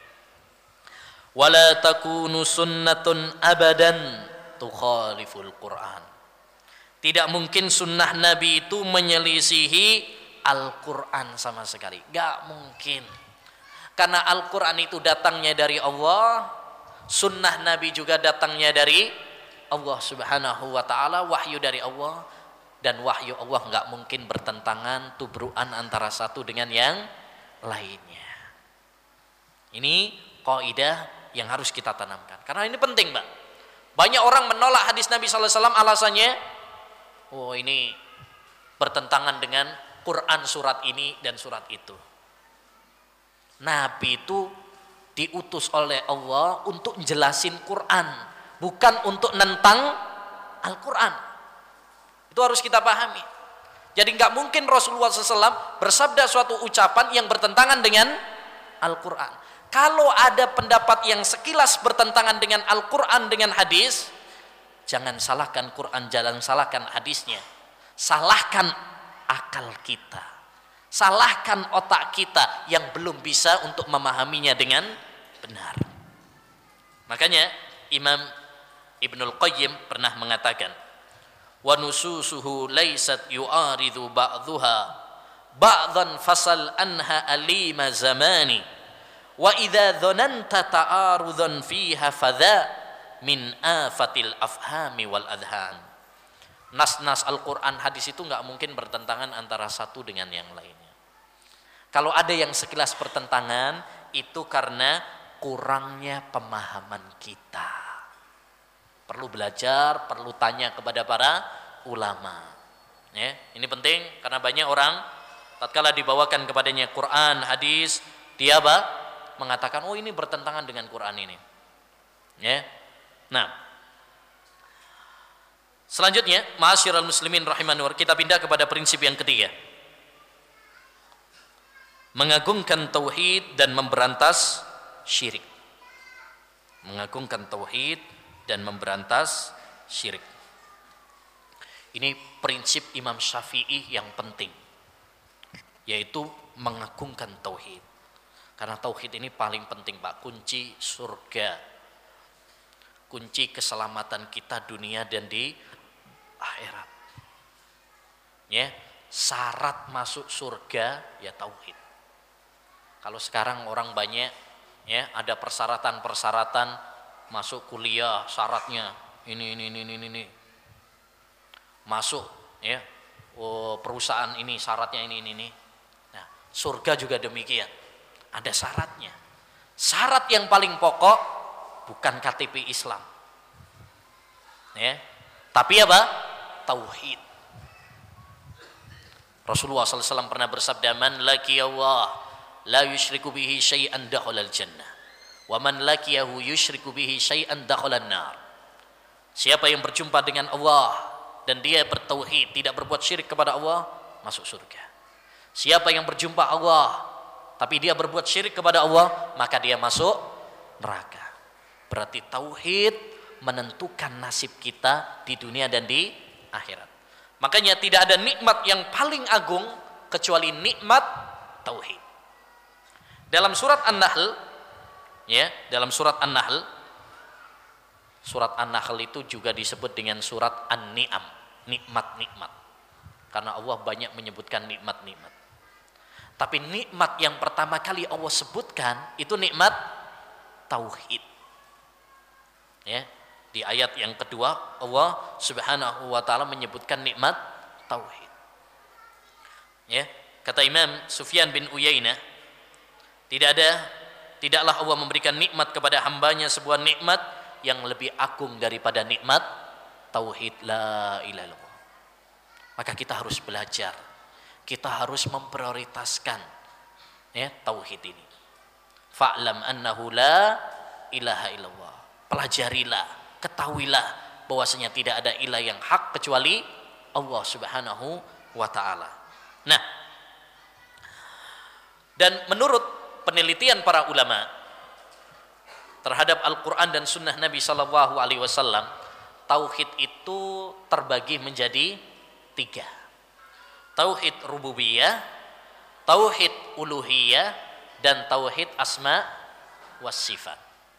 Wala takunu sunnatun abadan tukhaliful Quran. Tidak mungkin sunnah Nabi itu menyelisihi Al-Quran sama sekali. Gak mungkin. Karena Al-Quran itu datangnya dari Allah, sunnah Nabi juga datangnya dari Allah subhanahu wa ta'ala, wahyu dari Allah. Dan wahyu Allah nggak mungkin bertentangan, tubruan antara satu dengan yang lainnya. Ini kaidah yang harus kita tanamkan. Karena ini penting, Mbak. Banyak orang menolak hadis Nabi SAW alasannya, oh ini bertentangan dengan Quran surat ini dan surat itu. Nabi itu diutus oleh Allah untuk jelasin Quran, bukan untuk nentang Al-Quran. Itu harus kita pahami. Jadi nggak mungkin Rasulullah SAW bersabda suatu ucapan yang bertentangan dengan Al-Quran. Kalau ada pendapat yang sekilas bertentangan dengan Al-Quran dengan hadis, jangan salahkan Quran, jangan salahkan hadisnya. Salahkan akal kita, salahkan otak kita yang belum bisa untuk memahaminya dengan benar. Makanya Imam Ibnul Qayyim pernah mengatakan, wa nususuhu laysat yu'aridu ba'dhuha ba'dhan fasal anha alima zamani wa idza dhananta ta'arudan fiha fadha min afatil afhami wal adhan. Nas-nas Al-Quran, hadis itu nggak mungkin bertentangan antara satu dengan yang lainnya. Kalau ada yang sekilas bertentangan, itu karena kurangnya pemahaman kita. Perlu belajar, perlu tanya kepada para ulama. Ya, ini penting karena banyak orang tatkala dibawakan kepadanya Quran, hadis, dia mengatakan, oh ini bertentangan dengan Quran ini. Ya. Nah, selanjutnya, ma'asyiral muslimin rahimanur, kita pindah kepada prinsip yang ketiga. Mengagungkan tauhid dan memberantas syirik. Mengagungkan tauhid dan memberantas syirik. Ini prinsip Imam Syafi'i yang penting, yaitu mengagungkan tauhid. Karena tauhid ini paling penting, Pak, kunci surga, kunci keselamatan kita dunia dan di akhirat. Ya, syarat masuk surga ya tauhid. Kalau sekarang orang banyak ya ada persyaratan-persyaratan masuk kuliah, syaratnya ini. Masuk ya, perusahaan ini syaratnya ini. Nah, surga juga demikian. Ada syaratnya. Syarat yang paling pokok bukan KTP Islam. Ya. Tapi apa? Tauhid. Rasulullah SAW pernah bersabda, man laki Allah la yushriku bihi syai'an dakhalal jannah. Wa man laqiyahu yusyriku bihi syai'an dakhalan nar. Siapa yang berjumpa dengan Allah dan dia bertauhid, tidak berbuat syirik kepada Allah, masuk surga. Siapa yang berjumpa Allah tapi dia berbuat syirik kepada Allah, maka dia masuk neraka. Berarti tauhid menentukan nasib kita di dunia dan di akhirat. Makanya tidak ada nikmat yang paling agung kecuali nikmat tauhid. Dalam surat An-Nahl, ya, dalam surat An-Nahl, surat An-Nahl itu juga disebut dengan surat An-Ni'am, nikmat-nikmat. Karena Allah banyak menyebutkan nikmat-nikmat. Tapi nikmat yang pertama kali Allah sebutkan itu nikmat tauhid. Ya, di ayat yang kedua Allah Subhanahu wa taala menyebutkan nikmat tauhid. Ya, kata Imam Sufyan bin Uyainah, tidaklah Allah memberikan nikmat kepada hambanya sebuah nikmat yang lebih agung daripada nikmat tauhid la ilaha illallah. Maka kita harus belajar, kita harus memprioritaskan ya tauhid ini. Fa'lam annahu la ilaha illallah. Pelajarilah, ketahuilah bahwasanya tidak ada ilah yang hak kecuali Allah Subhanahu wa taala. Nah, dan menurut penelitian para ulama terhadap Al-Quran dan Sunnah Nabi Sallallahu Alaihi Wasallam, tauhid itu terbagi menjadi 3: tauhid rububiyah, tauhid uluhiyah, dan tauhid asma was sifat.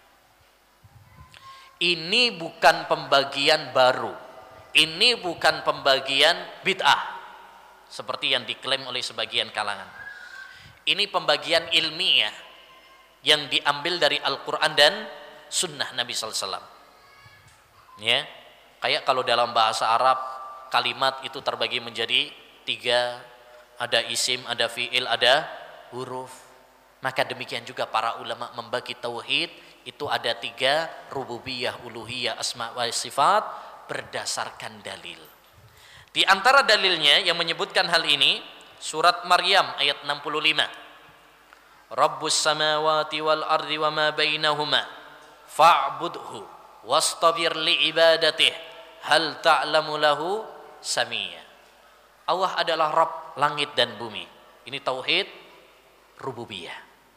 Ini bukan pembagian baru, ini bukan pembagian bid'ah seperti yang diklaim oleh sebagian kalangan. Ini pembagian ilmiah yang diambil dari Al-Quran dan Sunnah Nabi SAW. Ya, kayak kalau dalam bahasa Arab kalimat itu terbagi menjadi 3, ada isim, ada fiil, ada huruf. Maka demikian juga para ulama membagi tauhid itu ada 3, rububiyah, uluhiyah, asma wa sifat, berdasarkan dalil. Di antara dalilnya yang menyebutkan hal ini surat Maryam ayat 65. Rabbus samawati wal ardi wa ma bainahuma fa'budhu wastabir li ibadatih hal ta'lamu lahu samia. Allah adalah Rabb langit dan bumi. Ini tauhid rububiyah.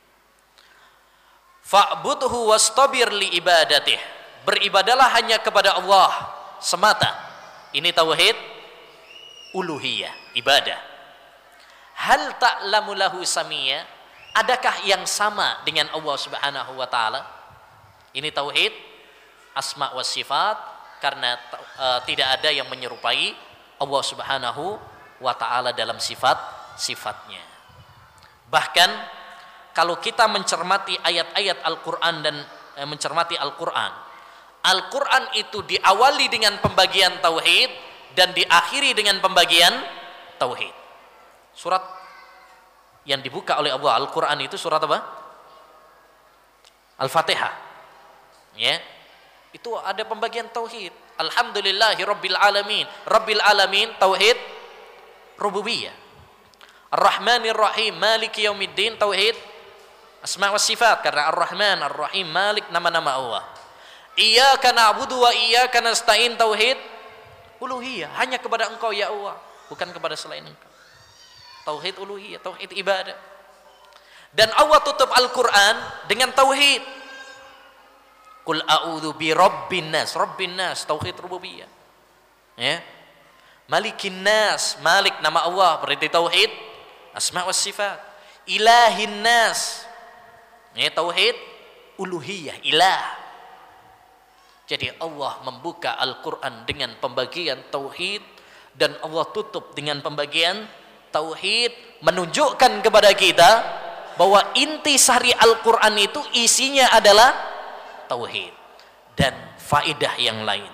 Fa'budhu wastabir li ibadatih. Beribadalah hanya kepada Allah semata. Ini tauhid uluhiyah, ibadah. Hal ta'lamu lahu samia. Adakah yang sama dengan Allah Subhanahu wa taala? Ini tauhid asma wa sifat, karena tidak ada yang menyerupai Allah Subhanahu wa taala dalam sifat-sifatnya. Bahkan kalau kita mencermati ayat-ayat Al-Qur'an dan mencermati Al-Qur'an, Al-Qur'an itu diawali dengan pembagian tauhid dan diakhiri dengan pembagian tauhid. Surat yang dibuka oleh Allah Al-Quran itu surat apa? Al-Fatihah. Ya, itu ada pembagian tauhid. Alhamdulillahi Rabbil Alamin. Rabbil Alamin tauhid rububiyah. Ar-Rahmanir Rahim Maliki Yaumiddin tauhid asma wa sifat, karena Ar-Rahman Ar-Rahim Malik nama-nama Allah. Iyyaka na'budu wa iyyaka nasta'in tauhid uluhiyah, hanya kepada Engkau ya Allah, bukan kepada selain Engkau. Tauhid uluhiyah, tauhid ibadah. Dan Allah tutup Al-Quran dengan tauhid. Qul a'udzu bi rabbin nas, rabbin nas, tauhid rububiyah. Ya. Malikin nas, Malik nama Allah, berarti tauhid asma wa sifat. Ilahin nas, ya, tauhid uluhiyah, ilah. Jadi Allah membuka Al-Quran dengan pembagian tauhid dan Allah tutup dengan pembagian tauhid, menunjukkan kepada kita bahwa inti sari Al-Quran itu isinya adalah tauhid. Dan faedah yang lain,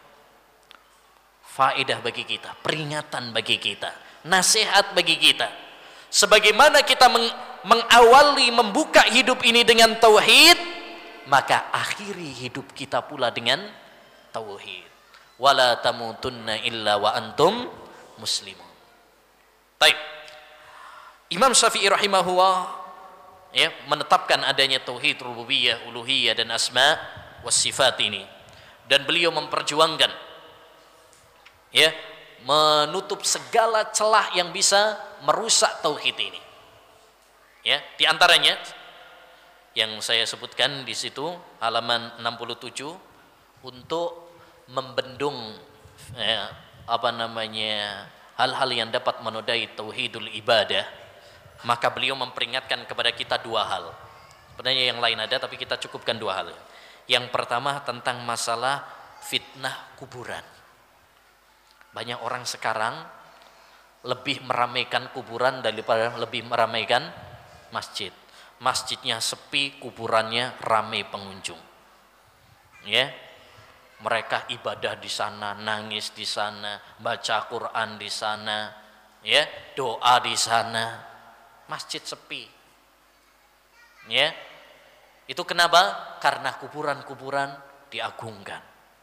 faedah bagi kita, peringatan bagi kita, nasihat bagi kita. Sebagaimana kita mengawali membuka hidup ini dengan tauhid, maka akhiri hidup kita pula dengan tauhid. Wala tamutunna illa wa antum muslimun. Baik. Imam Syafi'i rahimahullah ya menetapkan adanya tauhid rububiyah, uluhiyah dan asma was sifat ini, dan beliau memperjuangkan ya menutup segala celah yang bisa merusak tauhid ini. Ya, di antaranya yang saya sebutkan di situ halaman 67 untuk membendung hal-hal yang dapat menodai tauhidul ibadah, maka beliau memperingatkan kepada kita 2 hal. Sebenarnya yang lain ada, tapi kita cukupkan 2 hal. Yang pertama tentang masalah fitnah kuburan. Banyak orang sekarang lebih meramaikan kuburan daripada lebih meramaikan masjid. Masjidnya sepi, kuburannya ramai pengunjung. Ya. Mereka ibadah di sana, nangis di sana, baca Quran di sana, ya, doa di sana. Masjid sepi. Ya. Itu kenapa? Karena kuburan-kuburan diagungkan.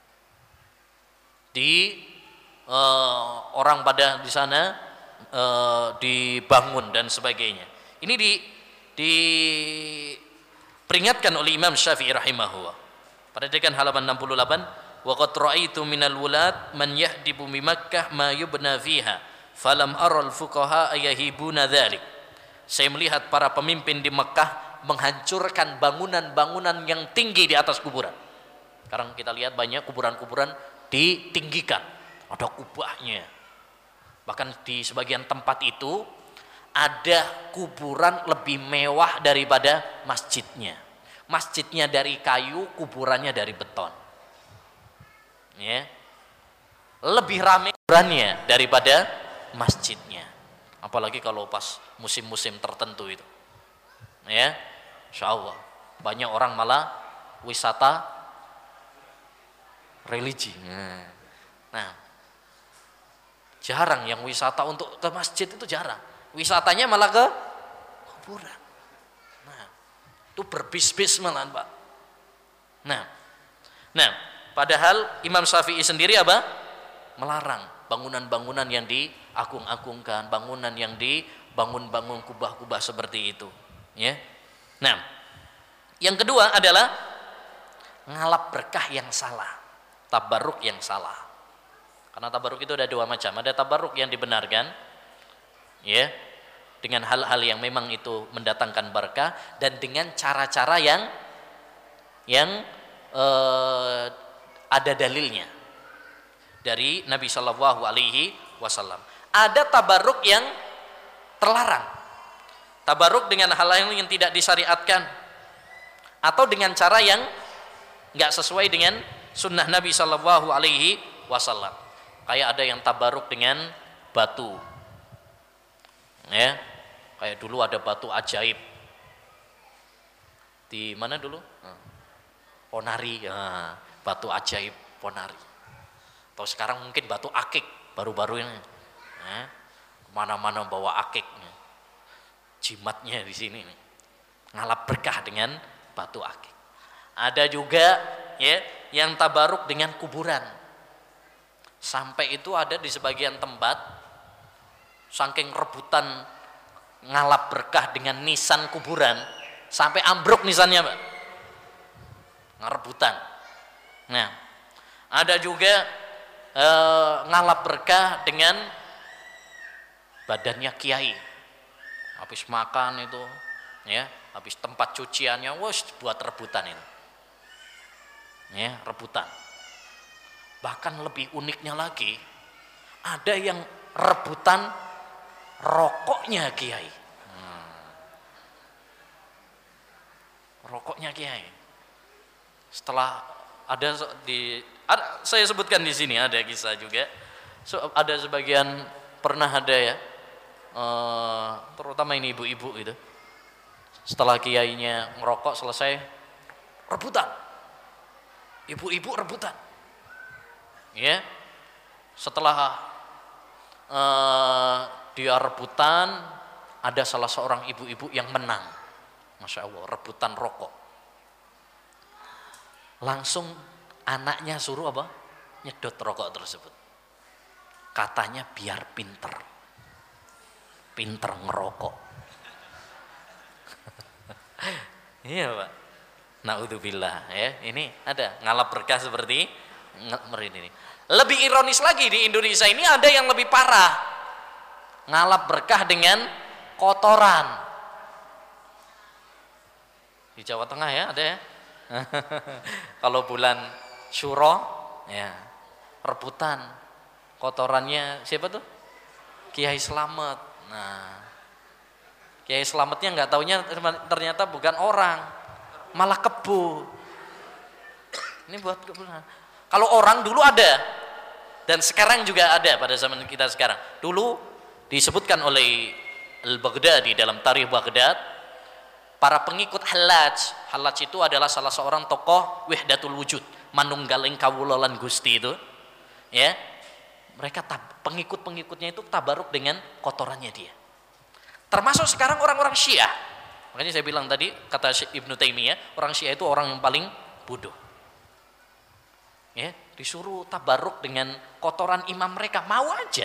Orang pada di sana dibangun dan sebagainya. Ini diperingatkan oleh Imam Syafi'i rahimahullah. Perhatikan halaman 68. Wa qad ra'aitu minal wulad man yahdibu bi Makkah ma yubna fiha falam aral fuqaha ayahibuna dzalik. Saya melihat para pemimpin di Mekah menghancurkan bangunan-bangunan yang tinggi di atas kuburan. Sekarang kita lihat banyak kuburan-kuburan ditinggikan, ada kubahnya. Bahkan di sebagian tempat itu ada kuburan lebih mewah daripada masjidnya. Masjidnya dari kayu, kuburannya dari beton. Ya. Lebih ramai kuburannya daripada masjidnya. Apalagi kalau pas musim-musim tertentu itu. Ya. Insyaallah. Banyak orang malah wisata religi. Nah, jarang yang wisata untuk ke masjid, itu jarang. Wisatanya malah ke kuburan. Nah, itu berbis-bis malah, Pak. Nah, padahal Imam Syafi'i sendiri apa? Melarang bangunan-bangunan yang diagung-agungkan, bangunan yang dibangun-bangun kubah-kubah seperti itu, ya. Nah, yang kedua adalah ngalap berkah yang salah, tabarruk yang salah. Karena tabarruk itu ada dua macam. Ada tabarruk yang dibenarkan, ya, dengan hal-hal yang memang itu mendatangkan berkah, dan dengan cara-cara yang ada dalilnya dari Nabi Shallallahu Alaihi Wasallam. Ada tabarruk yang terlarang, tabarruk dengan hal-hal yang tidak disyariatkan, atau dengan cara yang nggak sesuai dengan sunnah Nabi Shallallahu Alaihi Wasallam. Kayak ada yang tabarruk dengan batu, ya, kayak dulu ada batu ajaib di mana dulu? Ponari, ya, batu ajaib Ponari. Atau sekarang mungkin batu akik baru-baru ini, ya, kemana-mana bawa akiknya, jimatnya di sini nih. Ngalap berkah dengan batu akik. Ada juga, ya, yang tabaruk dengan kuburan. Sampai itu ada di sebagian tempat, saking rebutan ngalap berkah dengan nisan kuburan, sampai ambruk nisannya, Pak. Ngerebutan. Nah, ada juga ngalap berkah dengan badannya kiai. Habis makan itu, ya, habis tempat cuciannya, wes buat rebutan itu, ya, rebutan. Bahkan lebih uniknya lagi, ada yang rebutan rokoknya kiai. Rokoknya kiai. Setelah saya sebutkan di sini ada kisah juga. Ada sebagian pernah ada, ya, terutama ini ibu-ibu itu. Setelah kiainya ngerokok selesai, rebutan. Ibu-ibu rebutan. Ya. Setelah dia rebutan, ada salah seorang ibu-ibu yang menang. Masya Allah, rebutan rokok. Langsung anaknya suruh apa? Nyedot rokok tersebut. Katanya biar pinter ngerokok. Iya, Pak. Naudzubillah, ya. Ini ada ngalap berkah seperti ini. Lebih ironis lagi, di Indonesia ini ada yang lebih parah. Ngalap berkah dengan kotoran. Di Jawa Tengah, ya, ada, ya. Kalau bulan Syuro, ya, rebutan kotorannya siapa tuh? Kiai Slamet. Nah, Kiai Slametnya nggak taunya ternyata bukan orang, malah kebo. Ini buat kebunan. Kalau orang dulu ada, dan sekarang juga ada pada zaman kita sekarang. Dulu disebutkan oleh Al-Baghdadi dalam Tarikh Baghdad, para pengikut Hallaj itu adalah salah seorang tokoh Wahdatul Wujud, manunggaling kawula lan Gusti itu, ya. Mereka pengikut-pengikutnya itu tabaruk dengan kotorannya dia. Termasuk sekarang orang-orang Syiah. Makanya saya bilang tadi, kata Ibnu Taimiyah, orang Syiah itu orang yang paling bodoh. Ya, disuruh tabaruk dengan kotoran imam mereka, mau aja.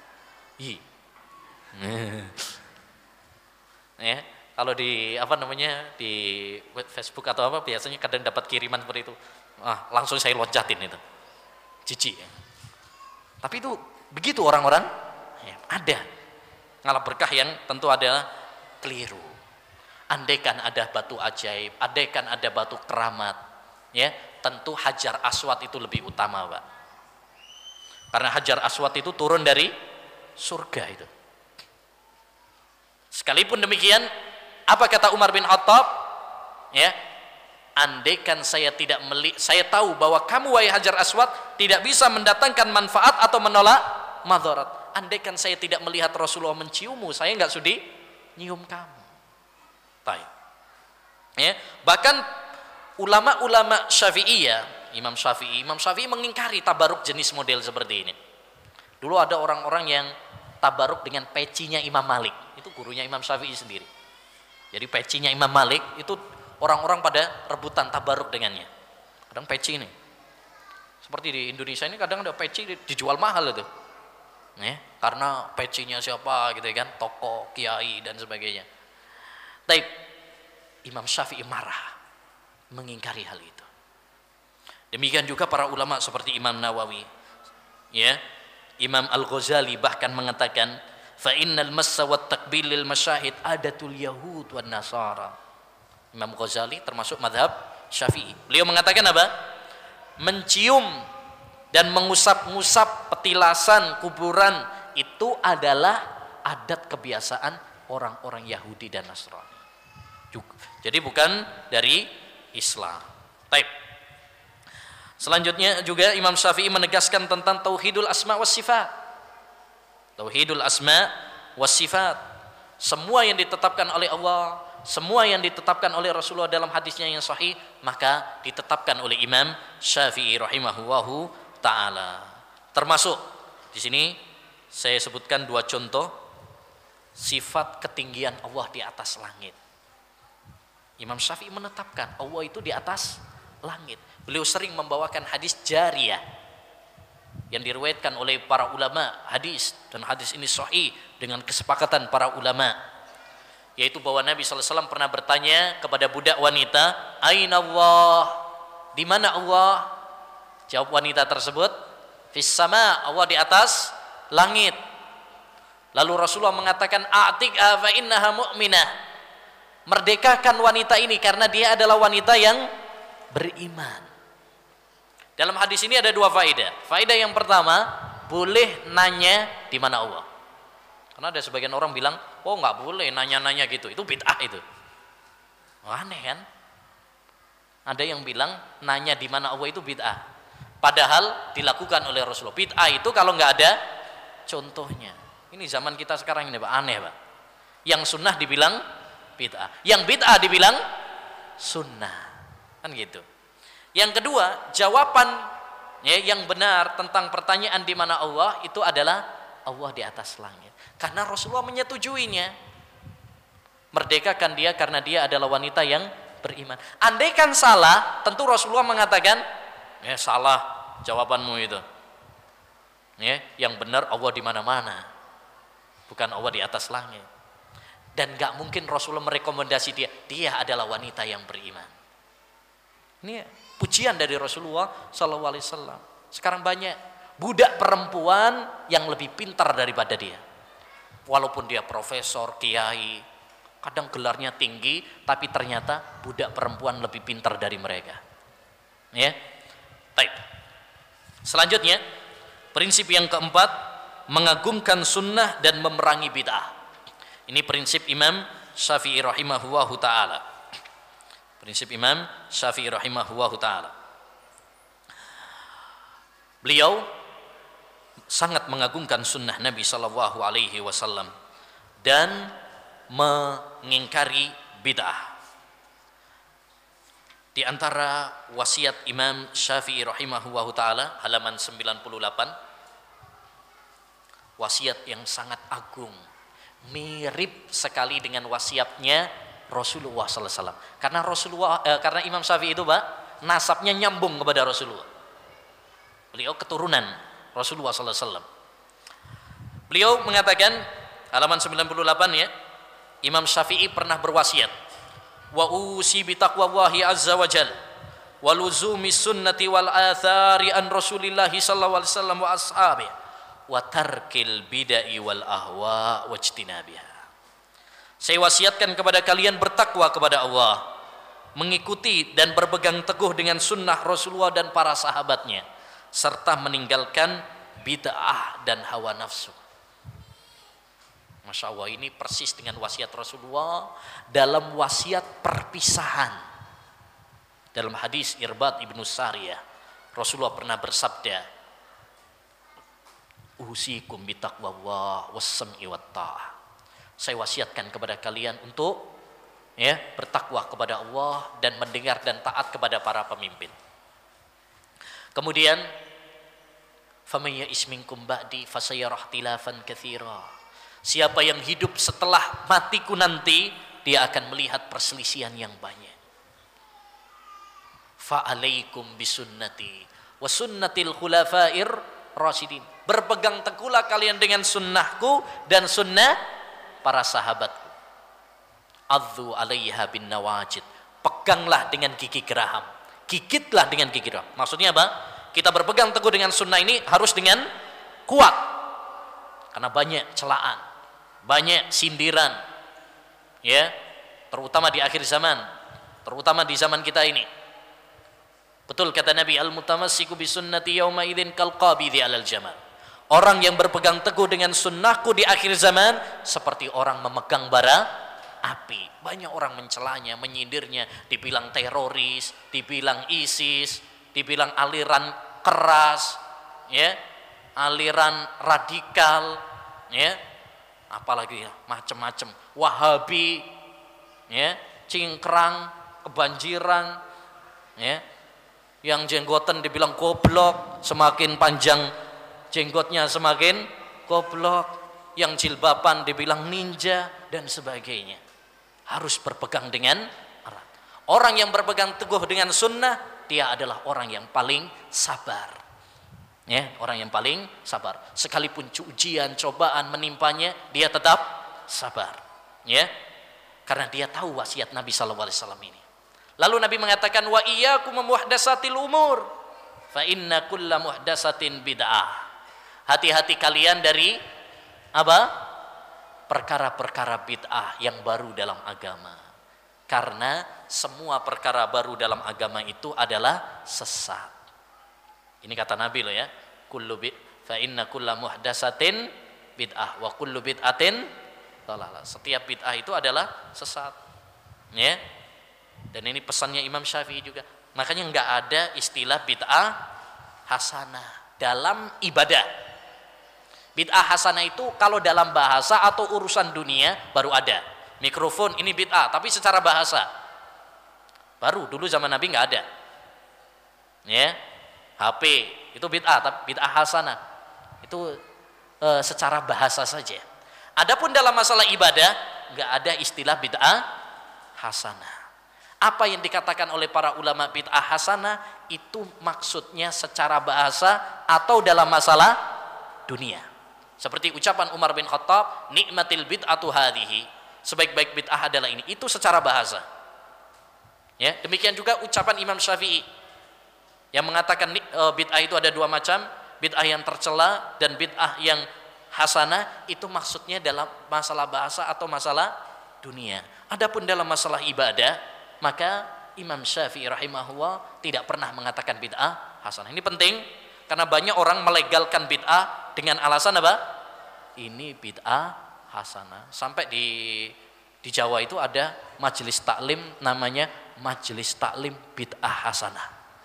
Ya. Kalau di di Facebook atau apa, biasanya kadang dapat kiriman seperti itu, langsung saya loncatin itu, jijik, ya. Tapi itu begitu orang-orang, ya, ada ngalap berkah yang tentu adalah keliru. Andaikan ada batu ajaib, andaikan ada batu keramat, ya, tentu Hajar Aswad itu lebih utama, Pak. Karena Hajar Aswad itu turun dari surga itu. Sekalipun demikian, apa kata Umar bin Khattab? Ya, andaikan saya tahu bahwa kamu, wahai Hajar Aswad, tidak bisa mendatangkan manfaat atau menolak madarat. Andaikan saya tidak melihat Rasulullah menciummu, saya nggak sudi nyium kamu. Baik. Ya, bahkan ulama-ulama Syafi'iyah, Imam Syafi'i mengingkari tabaruk jenis model seperti ini. Dulu ada orang-orang yang tabaruk dengan pecinya Imam Malik, itu gurunya Imam Syafi'i sendiri. Jadi pecinya Imam Malik itu orang-orang pada rebutan tabaruk dengannya. Kadang peci ini, seperti di Indonesia ini kadang ada peci dijual mahal itu, ya, karena pecinya siapa gitu kan, tokoh, kiai dan sebagainya. Taib, Imam Syafi'i marah, mengingkari hal itu. Demikian juga para ulama seperti Imam Nawawi, ya, Imam Al-Ghazali bahkan mengatakan, fa innal massa wat takbil lil masyahid adatul yahud wan nasara. Imam Ghazali termasuk mazhab Syafi'i. Beliau mengatakan apa? Mencium dan mengusap-ngusap petilasan kuburan itu adalah adat kebiasaan orang-orang Yahudi dan Nasrani. Jadi bukan dari Islam. Baik. Selanjutnya juga Imam Syafi'i menegaskan tentang tauhidul asma was sifat. Tauhidul asma was sifat. Semua yang ditetapkan oleh Allah, semua yang ditetapkan oleh Rasulullah dalam hadisnya yang sahih, maka ditetapkan oleh Imam Syafi'i rahimahullahu taala. Termasuk di sini saya sebutkan dua contoh sifat ketinggian Allah di atas langit. Imam Syafi'i menetapkan Allah itu di atas langit. Beliau sering membawakan hadis jariyah yang diriwayatkan oleh para ulama hadis, dan hadis ini sahih dengan kesepakatan para ulama, yaitu bahwa Nabi SAW pernah bertanya kepada budak wanita, Aina Allah, di mana Allah? Jawab wanita tersebut, fis sama, Allah di atas langit. Lalu Rasulullah mengatakan, a'tiqha fa innaha mu'minah, merdekakan wanita ini karena dia adalah wanita yang beriman. Dalam hadis ini ada dua faedah. Faedah yang pertama, boleh nanya di mana Allah. Karena ada sebagian orang bilang, oh nggak boleh nanya-nanya gitu, itu bid'ah itu. Oh, aneh kan? Ada yang bilang nanya di mana Allah itu bid'ah. Padahal dilakukan oleh Rasulullah. Bid'ah itu kalau nggak ada contohnya. Ini zaman kita sekarang ini Pak, aneh Pak. Yang sunnah dibilang bid'ah, yang bid'ah dibilang sunnah, kan gitu. Yang kedua, jawaban ya, yang benar tentang pertanyaan di mana Allah itu adalah Allah di atas langit. Karena Rasulullah menyetujuinya. Merdekakan dia karena dia adalah wanita yang beriman. Andaikan salah, tentu Rasulullah mengatakan, ya salah jawabanmu itu. Ya, yang benar Allah di mana-mana, bukan Allah di atas langit. Dan gak mungkin Rasulullah merekomendasi dia adalah wanita yang beriman. Ini pujian dari Rasulullah SAW. Sekarang banyak budak perempuan yang lebih pintar daripada dia. Walaupun dia profesor, kiai, kadang gelarnya tinggi, tapi ternyata budak perempuan lebih pintar dari mereka. Ya, baik. Selanjutnya, prinsip yang keempat, mengagungkan sunnah dan memerangi bid'ah. Ini prinsip Imam Syafi'i rahimahullahu ta'ala. Prinsip Imam Syafi'i rahimahullahu ta'ala. Beliau sangat mengagungkan sunnah Nabi sallallahu alaihi wasallam dan mengingkari bid'ah. Di antara wasiat Imam Syafi'i rahimahullahu ta'ala, halaman 98, wasiat yang sangat agung, mirip sekali dengan wasiatnya Rasulullah SAW. Karena Imam Syafi'i itu Pak, nasabnya nyambung kepada Rasulullah. Beliau keturunan Rasulullah SAW. Beliau mengatakan, halaman 98 ya, Imam Syafi'i pernah berwasiat, wa usi bi taqwallahi azza wa jal wa luzumi sunnati wal athari an Rasulillahi sallallahu alaihi wasallam wa ashabihi wa tarkil bidai wal ahwa wajtinabiha. Saya wasiatkan kepada kalian bertakwa kepada Allah, mengikuti dan berpegang teguh dengan sunnah Rasulullah dan para sahabatnya, serta meninggalkan bid'ah dan hawa nafsu. Masya Allah, ini persis dengan wasiat Rasulullah dalam wasiat perpisahan. Dalam hadis Irbad ibnu Sariyah, Rasulullah pernah bersabda, usikum bitaqwallah wassam'i watta'ah. Saya wasiatkan kepada kalian untuk ya, bertakwa kepada Allah dan mendengar dan taat kepada para pemimpin. Kemudian faman ya'ish minkum ba'di fasayara ikhtilafan katsira. Siapa yang hidup setelah matiku nanti, dia akan melihat perselisihan yang banyak. Fa alaikum bisunnati wa sunnatil khulafair rasyidin. Berpegang teguhlah kalian dengan sunnahku dan sunnah para sahabatku. Adzu 'alaiha bin nawajid. Peganglah dengan gigi geraham. Gigitlah dengan gigi geraham. Maksudnya apa? Kita berpegang teguh dengan sunnah ini harus dengan kuat. Karena banyak celaan, banyak sindiran. Ya, terutama di akhir zaman, terutama di zaman kita ini. Betul kata Nabi, al-mutamassiku bi sunnati yauma idzin kal qabidhi 'alal jamal. Orang yang berpegang teguh dengan sunnahku di akhir zaman seperti orang memegang bara api. Banyak orang mencelanya, menyindirnya, dibilang teroris, dibilang ISIS, dibilang aliran keras, ya, aliran radikal, ya, apalagi ya, macam-macam, Wahabi, ya, cingkrang, kebanjiran, ya, yang jenggotan dibilang goblok, semakin panjang jenggotnya semakin goblok, yang jilbaban dibilang ninja dan sebagainya. Harus berpegang dengan erat. Orang yang berpegang teguh dengan sunnah, dia adalah orang yang paling sabar. Ya, orang yang paling sabar. Sekalipun ujian, cobaan menimpanya, dia tetap sabar. Ya, karena dia tahu wasiat Nabi SAW ini. Lalu Nabi mengatakan, wa iyyakum muhdatsatil umur, fa inna kulla muhdatsatin bid'ah. Hati-hati kalian dari apa? Perkara-perkara bid'ah yang baru dalam agama. Karena semua perkara baru dalam agama itu adalah sesat. Ini kata Nabi loh ya. Fa inna kulla muhdatsatin bid'ah wa kullu bid'atin dhalalah. Setiap bid'ah itu adalah sesat. Ya. Dan ini pesannya Imam Syafi'i juga. Makanya enggak ada istilah bid'ah hasanah dalam ibadah. Bid'ah hasanah itu kalau dalam bahasa atau urusan dunia baru ada. Mikrofon ini bid'ah, tapi secara bahasa baru, dulu zaman Nabi nggak ada. Ya, HP itu bid'ah, tapi bid'ah hasanah itu secara bahasa saja. Adapun dalam masalah ibadah nggak ada istilah bid'ah hasanah. Apa yang dikatakan oleh para ulama bid'ah hasanah itu maksudnya secara bahasa atau dalam masalah dunia. Seperti ucapan Umar bin Khattab, nikmatil bid'atu hadhihi, sebaik-baik bid'ah adalah ini. Itu secara bahasa. Ya, demikian juga ucapan Imam Syafi'i yang mengatakan bid'ah itu ada dua macam, bid'ah yang tercela dan bid'ah yang hasanah, itu maksudnya dalam masalah bahasa atau masalah dunia. Adapun dalam masalah ibadah, maka Imam Syafi'i rahimahullah tidak pernah mengatakan bid'ah hasanah. Ini penting karena banyak orang melegalkan bid'ah dengan alasan apa? Ini bid'ah hasanah. Sampai di Jawa itu ada majelis taklim namanya majelis taklim bid'ah hasanah.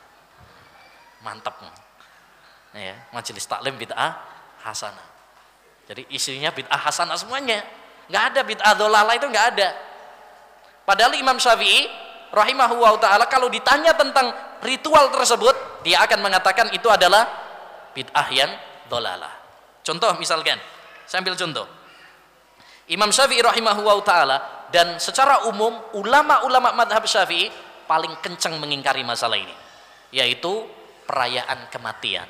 Mantap. Ya, majelis taklim bid'ah hasanah. Jadi isinya bid'ah hasanah semuanya. Enggak ada bid'ah dhalalah, itu enggak ada. Padahal Imam Syafi'i rahimahullah ta'ala kalau ditanya tentang ritual tersebut, dia akan mengatakan itu adalah bid'ah yang dhalalah. Contoh misalkan, saya ambil contoh. Imam Syafi'i rahimahullah ta'ala dan secara umum ulama-ulama madhab Syafi'i paling kencang mengingkari masalah ini, yaitu perayaan kematian.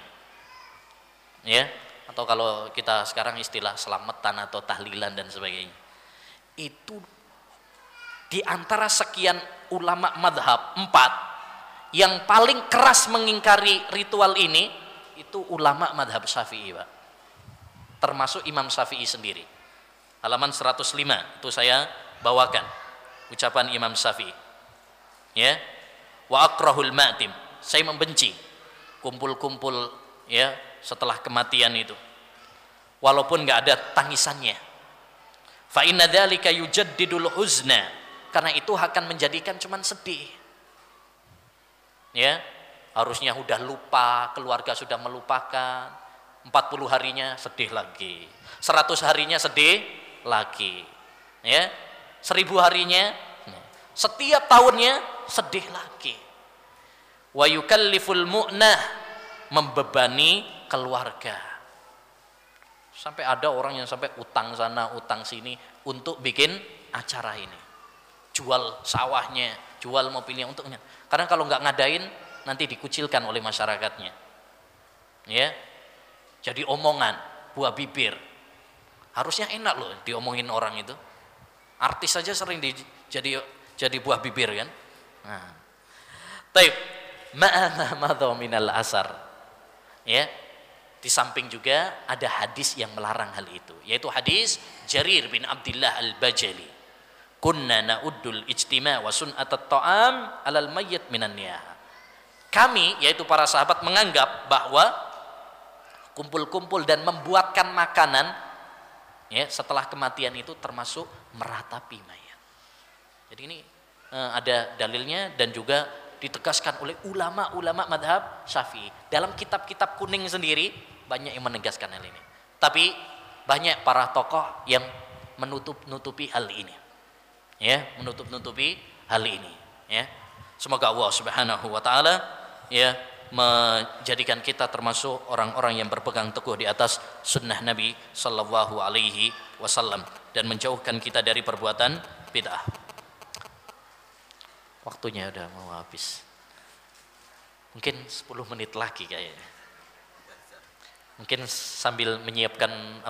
Ya, atau kalau kita sekarang istilah selamatan atau tahlilan dan sebagainya. Itu di antara sekian ulama madhab 4 yang paling keras mengingkari ritual ini, itu ulama madhab Syafi'i, Pak. Termasuk Imam Syafi'i sendiri. Halaman 105 itu saya bawakan ucapan Imam Syafi'i. Ya. Wa akrahul ma'tim. Saya membenci kumpul-kumpul ya setelah kematian itu. Walaupun enggak ada tangisannya. Fa inna dzalika yujaddidul huzna. Karena itu akan menjadikan cuman sedih. Ya. Harusnya sudah lupa, keluarga sudah melupakan. 40 harinya sedih lagi, 100 harinya sedih lagi, ya, 1000 harinya. Setiap tahunnya sedih lagi. Wa yukalliful mu'nah, membebani keluarga. Sampai ada orang yang sampai utang sana, utang sini untuk bikin acara ini. Jual sawahnya, jual mobilnya untuknya. Karena kalau nggak ngadain nanti dikucilkan oleh masyarakatnya. Ya. Jadi omongan, buah bibir. Harusnya enak loh diomongin orang itu. Artis saja sering jadi buah bibir kan. Nah. Taib, ma'ana madha minal asar. Ya. Di samping juga ada hadis yang melarang hal itu, yaitu hadis Jarir bin Abdullah Al-Bajali. Kunna na'uddul ijtima' wa sun'atat ta'am 'alal mayyit minan niyaha. Kami, yaitu para sahabat, menganggap bahwa kumpul-kumpul dan membuatkan makanan ya setelah kematian itu termasuk meratapi mayat. Jadi ini ada dalilnya dan juga ditegaskan oleh ulama-ulama madhab Syafi'i. Dalam kitab-kitab kuning sendiri banyak yang menegaskan hal ini. Tapi banyak para tokoh yang menutupi hal ini. Ya, menutupi hal ini, ya. Semoga Allah Subhanahu wa taala ya menjadikan kita termasuk orang-orang yang berpegang teguh di atas sunnah Nabi sallallahu alaihi wasallam dan menjauhkan kita dari perbuatan bid'ah. Waktunya udah mau habis. Mungkin 10 menit lagi kayaknya. Mungkin sambil menyiapkan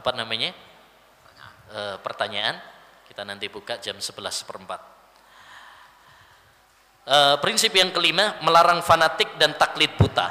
pertanyaan, kita nanti buka jam 11:04. Prinsip yang kelima, melarang fanatik dan taklid buta.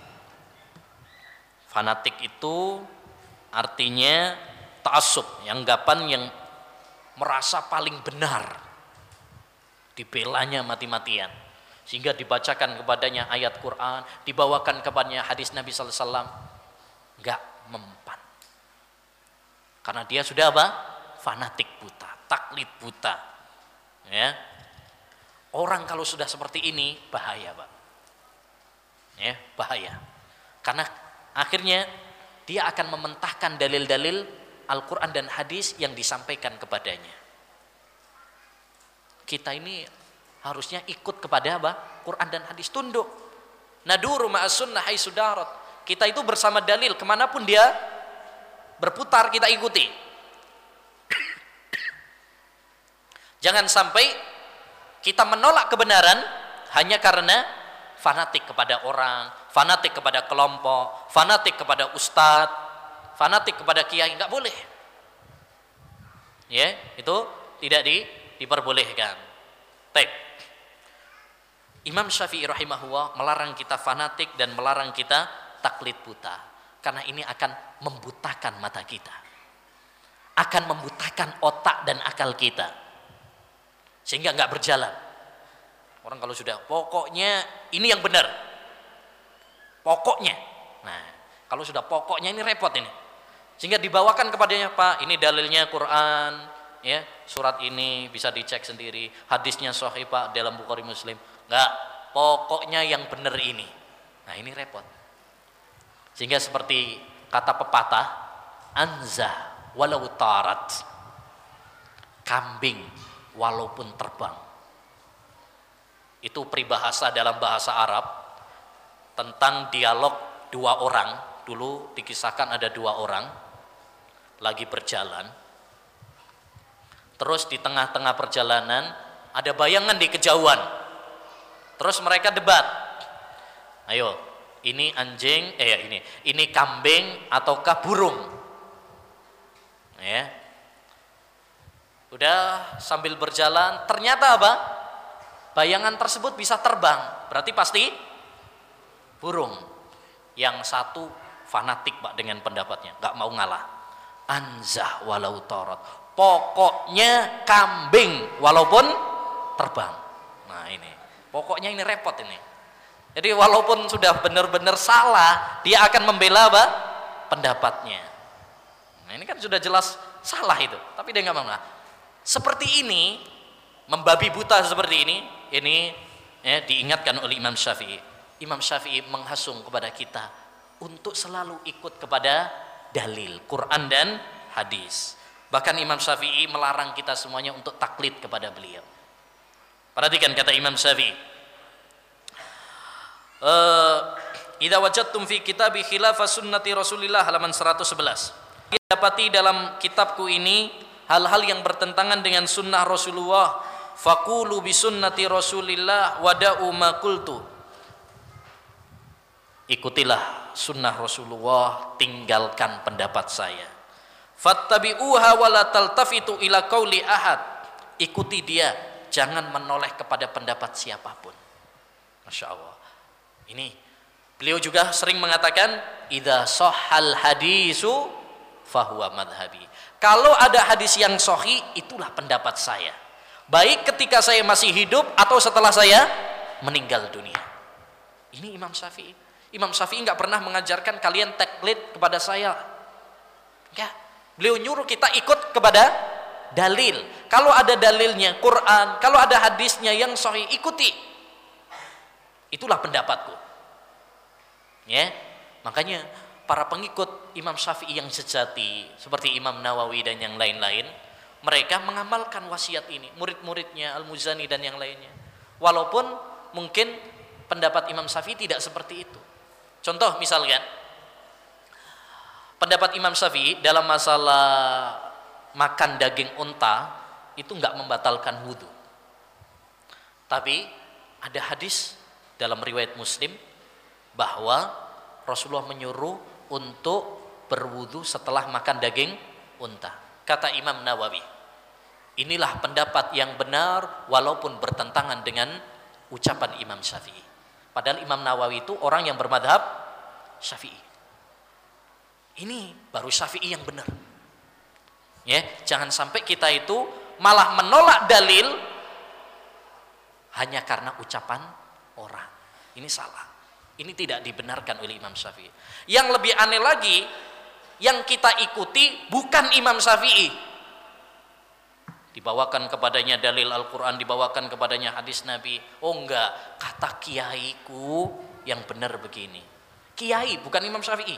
Fanatik itu artinya ta'assub, anggapan yang merasa paling benar, dibelanya mati-matian, sehingga dibacakan kepadanya ayat Quran, dibawakan kepadanya hadis Nabi sallallahu alaihi wasallam, enggak mempan. Karena dia sudah apa? Fanatik buta, taklid buta. Ya. Orang kalau sudah seperti ini bahaya, Pak. Ya, bahaya. Karena akhirnya dia akan mementahkan dalil-dalil Al-Qur'an dan hadis yang disampaikan kepadanya. Kita ini harusnya ikut kepada apa? Quran dan hadis, tunduk. Naduru ma'as sunnah haitsu darat. Kita itu bersama dalil kemanapun dia berputar kita ikuti. Jangan sampai kita menolak kebenaran hanya karena fanatik kepada orang, fanatik kepada kelompok, fanatik kepada ustadz, fanatik kepada kiai, enggak boleh. Ya, itu tidak diperbolehkan. Baik. Imam Syafi'i rahimahullah melarang kita fanatik dan melarang kita taklid buta, karena ini akan membutakan mata kita, akan membutakan otak dan akal kita, sehingga nggak berjalan. Orang kalau sudah pokoknya ini yang benar, pokoknya. Nah, kalau sudah pokoknya ini repot ini, sehingga dibawakan kepadanya, Pak, ini dalilnya Quran, ya, surat ini bisa dicek sendiri, hadisnya sahih Pak dalam Bukhari Muslim. Nggak, pokoknya yang benar ini. Nah, ini repot. Sehingga seperti kata pepatah, anzah walau tarat, kambing walaupun terbang. Itu peribahasa dalam bahasa Arab tentang dialog dua orang. Dulu dikisahkan ada dua orang lagi berjalan, terus di tengah-tengah perjalanan ada bayangan di kejauhan, terus mereka debat, ayo ini anjing, ini kambing ataukah burung, ya. Udah sambil berjalan, ternyata apa? Bayangan tersebut bisa terbang, berarti pasti burung. Yang satu fanatik Pak dengan pendapatnya, nggak mau ngalah. Anzah walau tarat, pokoknya kambing walaupun terbang. Nah ini, pokoknya ini repot ini. Jadi walaupun sudah benar-benar salah, dia akan membela apa? Pendapatnya. Nah ini kan sudah jelas salah itu, tapi dia nggak mau. Seperti ini, membabi buta seperti ini ya, diingatkan oleh Imam Syafi'i. Imam Syafi'i menghasung kepada kita untuk selalu ikut kepada dalil Quran dan hadis. Bahkan Imam Syafi'i melarang kita semuanya untuk taklid kepada beliau. Perhatikan kata Imam Syafi'i. Idza wajadtum fi kitabi khilafa sunnati Rasulillah, halaman 111. Dapati dalam kitabku ini hal-hal yang bertentangan dengan sunnah Rasulullah, faqulu bi sunnati Rasulillah wada'u ma qultu. Ikutilah sunnah Rasulullah, tinggalkan pendapat saya. Fattabi'uha wa la taltafitu ila qauli ahad. Ikuti dia, jangan menoleh kepada pendapat siapapun. Masya Allah. Ini beliau juga sering mengatakan, idza sahhal hadisu fahuwa madhabi. Kalau ada hadis yang sahih, itulah pendapat saya, baik ketika saya masih hidup atau setelah saya meninggal dunia. Ini Imam Syafi'i. Imam Syafi'i nggak pernah mengajarkan kalian taklid kepada saya. Enggak. Beliau nyuruh kita ikut kepada dalil. Kalau ada dalilnya Quran, kalau ada hadisnya yang sahih, ikuti. Itulah pendapatku. Ya, makanya para pengikut Imam Syafi'i yang sejati seperti Imam Nawawi dan yang lain-lain, mereka mengamalkan wasiat ini, murid-muridnya Al-Muzani dan yang lainnya. Walaupun mungkin pendapat Imam Syafi'i tidak seperti itu. Contoh misalkan pendapat Imam Syafi'i dalam masalah makan daging unta itu enggak membatalkan wudu. Tapi ada hadis dalam riwayat Muslim bahwa Rasulullah menyuruh untuk berwudu setelah makan daging unta. Kata Imam Nawawi, inilah pendapat yang benar walaupun bertentangan dengan ucapan Imam Syafi'i. Padahal Imam Nawawi itu orang yang bermadhab Syafi'i. Ini baru Syafi'i yang benar. Ya, jangan sampai kita itu malah menolak dalil hanya karena ucapan orang. Ini salah. Ini tidak dibenarkan oleh Imam Syafi'i. Yang lebih aneh lagi, yang kita ikuti bukan Imam Syafi'i. Dibawakan kepadanya dalil Al-Quran, dibawakan kepadanya hadis Nabi. Oh enggak, kata kiaiku yang benar begini. Kiai bukan Imam Syafi'i.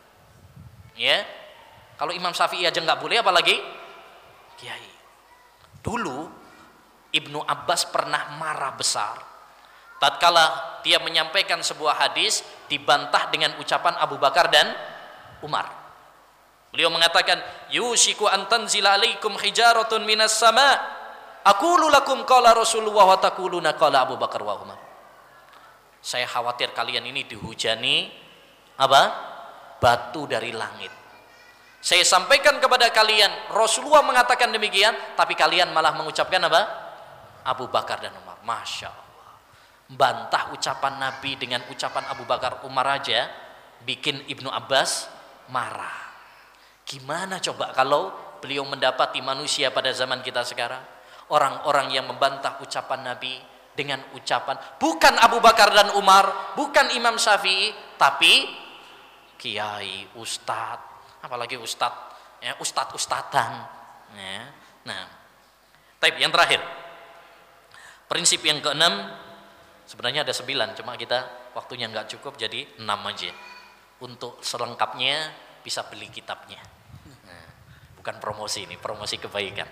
Ya, kalau Imam Syafi'i aja nggak boleh, apalagi kiai. Dulu Ibnu Abbas pernah marah besar tatkala dia menyampaikan sebuah hadis dibantah dengan ucapan Abu Bakar dan Umar. Beliau mengatakan, yushiku an tanzila alaikum hijaratun minas sama, aqulu lakum qala Rasulullah wa taquluna qala Abu Bakar wa Umar. Saya khawatir kalian ini dihujani apa? Batu dari langit. Saya sampaikan kepada kalian Rasulullah mengatakan demikian, tapi kalian malah mengucapkan apa? Abu Bakar dan Umar. Masya Allah. Bantah ucapan Nabi dengan ucapan Abu Bakar Umar aja bikin Ibnu Abbas marah. Gimana coba kalau beliau mendapati manusia pada zaman kita sekarang, orang-orang yang membantah ucapan Nabi dengan ucapan bukan Abu Bakar dan Umar, bukan Imam Syafi'i, tapi kiai, ustadz, apalagi ustadz, ya, ustadz-ustadzan. Ya. Nah, tapi yang terakhir, prinsip yang keenam, sebenarnya ada 9, cuma kita waktunya nggak cukup, jadi 6 aja. Untuk selengkapnya bisa beli kitabnya. Nah, bukan promosi ini, promosi kebaikan.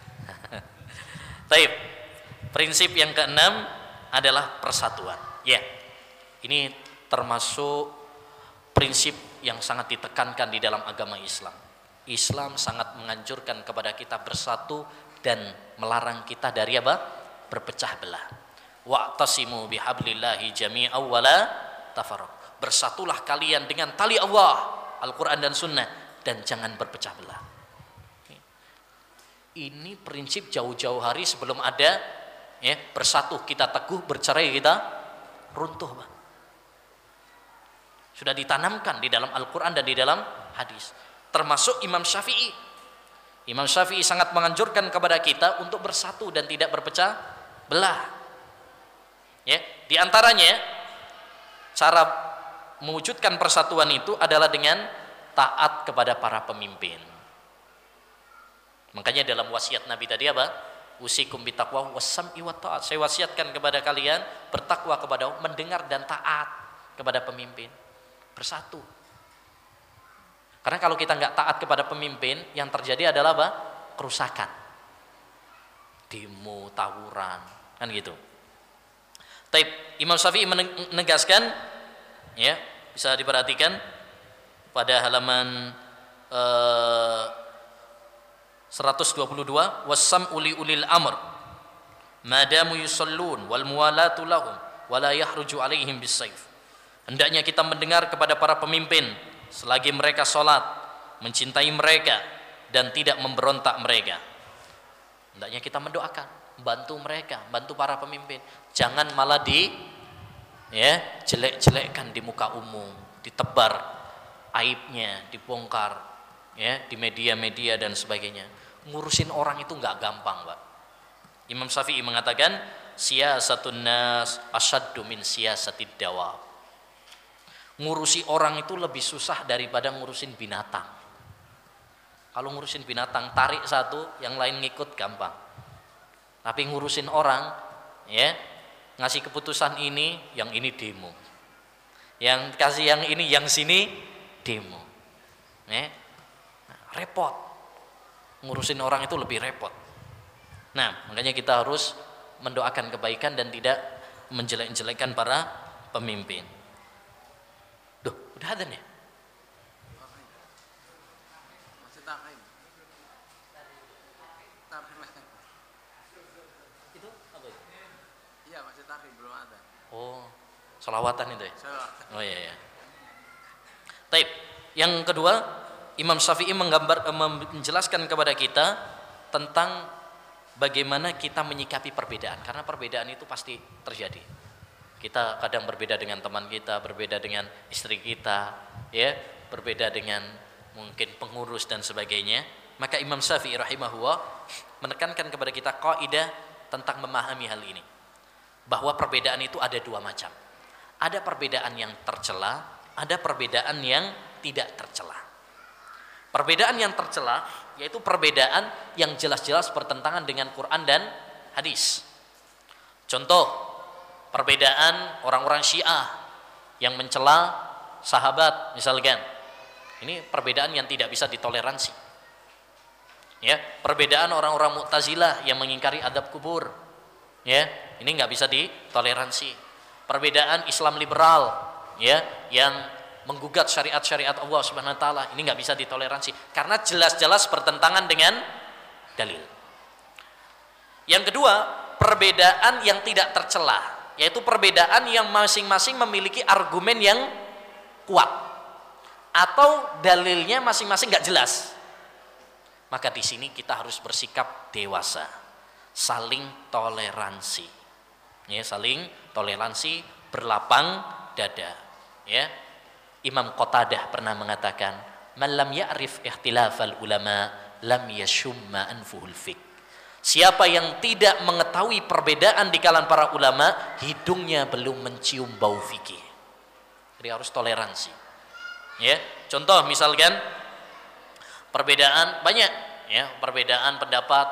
Taib. Prinsip yang keenam adalah persatuan. Ya, ini termasuk prinsip yang sangat ditekankan di dalam agama Islam. Islam sangat menganjurkan kepada kita bersatu dan melarang kita dari apa? Berpecah belah. Wa'tasimu bihablillahi jami'an wa la tafarraqu. Bersatulah kalian dengan tali Allah, Al-Quran dan Sunnah, dan jangan berpecah belah. Ini prinsip jauh-jauh hari sebelum ada ya, bersatu kita teguh, bercerai kita runtuh, Bang. Sudah ditanamkan di dalam Al-Quran dan di dalam hadis. Termasuk Imam Syafi'i. Imam Syafi'i sangat menganjurkan kepada kita untuk bersatu dan tidak berpecah belah. Ya, di antaranya cara mewujudkan persatuan itu adalah dengan taat kepada para pemimpin. Makanya dalam wasiat Nabi tadi apa? Usikum bitaqwa wassam'i wat ta'at. Saya wasiatkan kepada kalian bertakwa kepada Allah, mendengar dan taat kepada pemimpin. Bersatu. Karena kalau kita nggak taat kepada pemimpin, yang terjadi adalah apa? Kerusakan. Demo, tawuran, kan gitu. Taib, Imam Syafi'i menegaskan, ya, bisa diperhatikan pada halaman 122, wassam ulil amr madamu yusallun wal muwalatu lahum wala yahruju alaihim bisayf. Hendaknya kita mendengar kepada para pemimpin selagi mereka salat, mencintai mereka dan tidak memberontak mereka. Hendaknya kita mendoakan, bantu mereka, bantu para pemimpin. Jangan malah jelek-jelekkan di muka umum, ditebar aibnya, dibongkar, ya, di media-media dan sebagainya. Ngurusin orang itu nggak gampang, Pak. Imam Syafi'i mengatakan, siyasatun nas asyaddu min siyasatid dawab. Ngurusi orang itu lebih susah daripada ngurusin binatang. Kalau ngurusin binatang, tarik satu, yang lain ngikut gampang. Tapi ngurusin orang, ya, ngasih keputusan ini, yang ini demo. Yang kasih yang ini, yang sini demo. Ya. Nah, repot. Ngurusin orang itu lebih repot. Nah, makanya kita harus mendoakan kebaikan dan tidak menjelek-jelekkan para pemimpin. Duh, udah adzan ya? Itu apa itu? Iya, masih takhir, belum ada. Oh, sholawatan itu ya? Sholawatan. Oh iya ya. Taib. Yang kedua, Imam Syafi'i menjelaskan kepada kita tentang bagaimana kita menyikapi perbedaan, karena perbedaan itu pasti terjadi. Kita kadang berbeda dengan teman kita, berbeda dengan istri kita, ya, berbeda dengan mungkin pengurus dan sebagainya. Maka Imam Syafi'i rahimahullah menekankan kepada kita kaidah tentang memahami hal ini, bahwa perbedaan itu ada dua macam. Ada perbedaan yang tercela, ada perbedaan yang tidak tercela. Perbedaan yang tercela yaitu perbedaan yang jelas-jelas bertentangan dengan Quran dan hadis. Contoh, perbedaan orang-orang Syiah yang mencela sahabat misalkan. Ini perbedaan yang tidak bisa ditoleransi. Ya, perbedaan orang-orang Mu'tazilah yang mengingkari adab kubur. Ya, ini nggak bisa ditoleransi. Perbedaan Islam liberal, ya, yang menggugat syariat-syariat Allah Subhanahu wa taala, ini nggak bisa ditoleransi karena jelas-jelas bertentangan dengan dalil. Yang kedua, perbedaan yang tidak tercela, yaitu perbedaan yang masing-masing memiliki argumen yang kuat atau dalilnya masing-masing nggak jelas. Maka di sini kita harus bersikap dewasa, saling toleransi. Ya, saling toleransi, berlapang dada, ya. Imam Qatadah pernah mengatakan, "Man lam ya'rif ikhtilafal ulama, lam yashumma anfuhul fik." Siapa yang tidak mengetahui perbedaan di kalangan para ulama, hidungnya belum mencium bau fikih. Jadi harus toleransi. Ya, contoh misalkan perbedaan banyak, ya, perbedaan pendapat.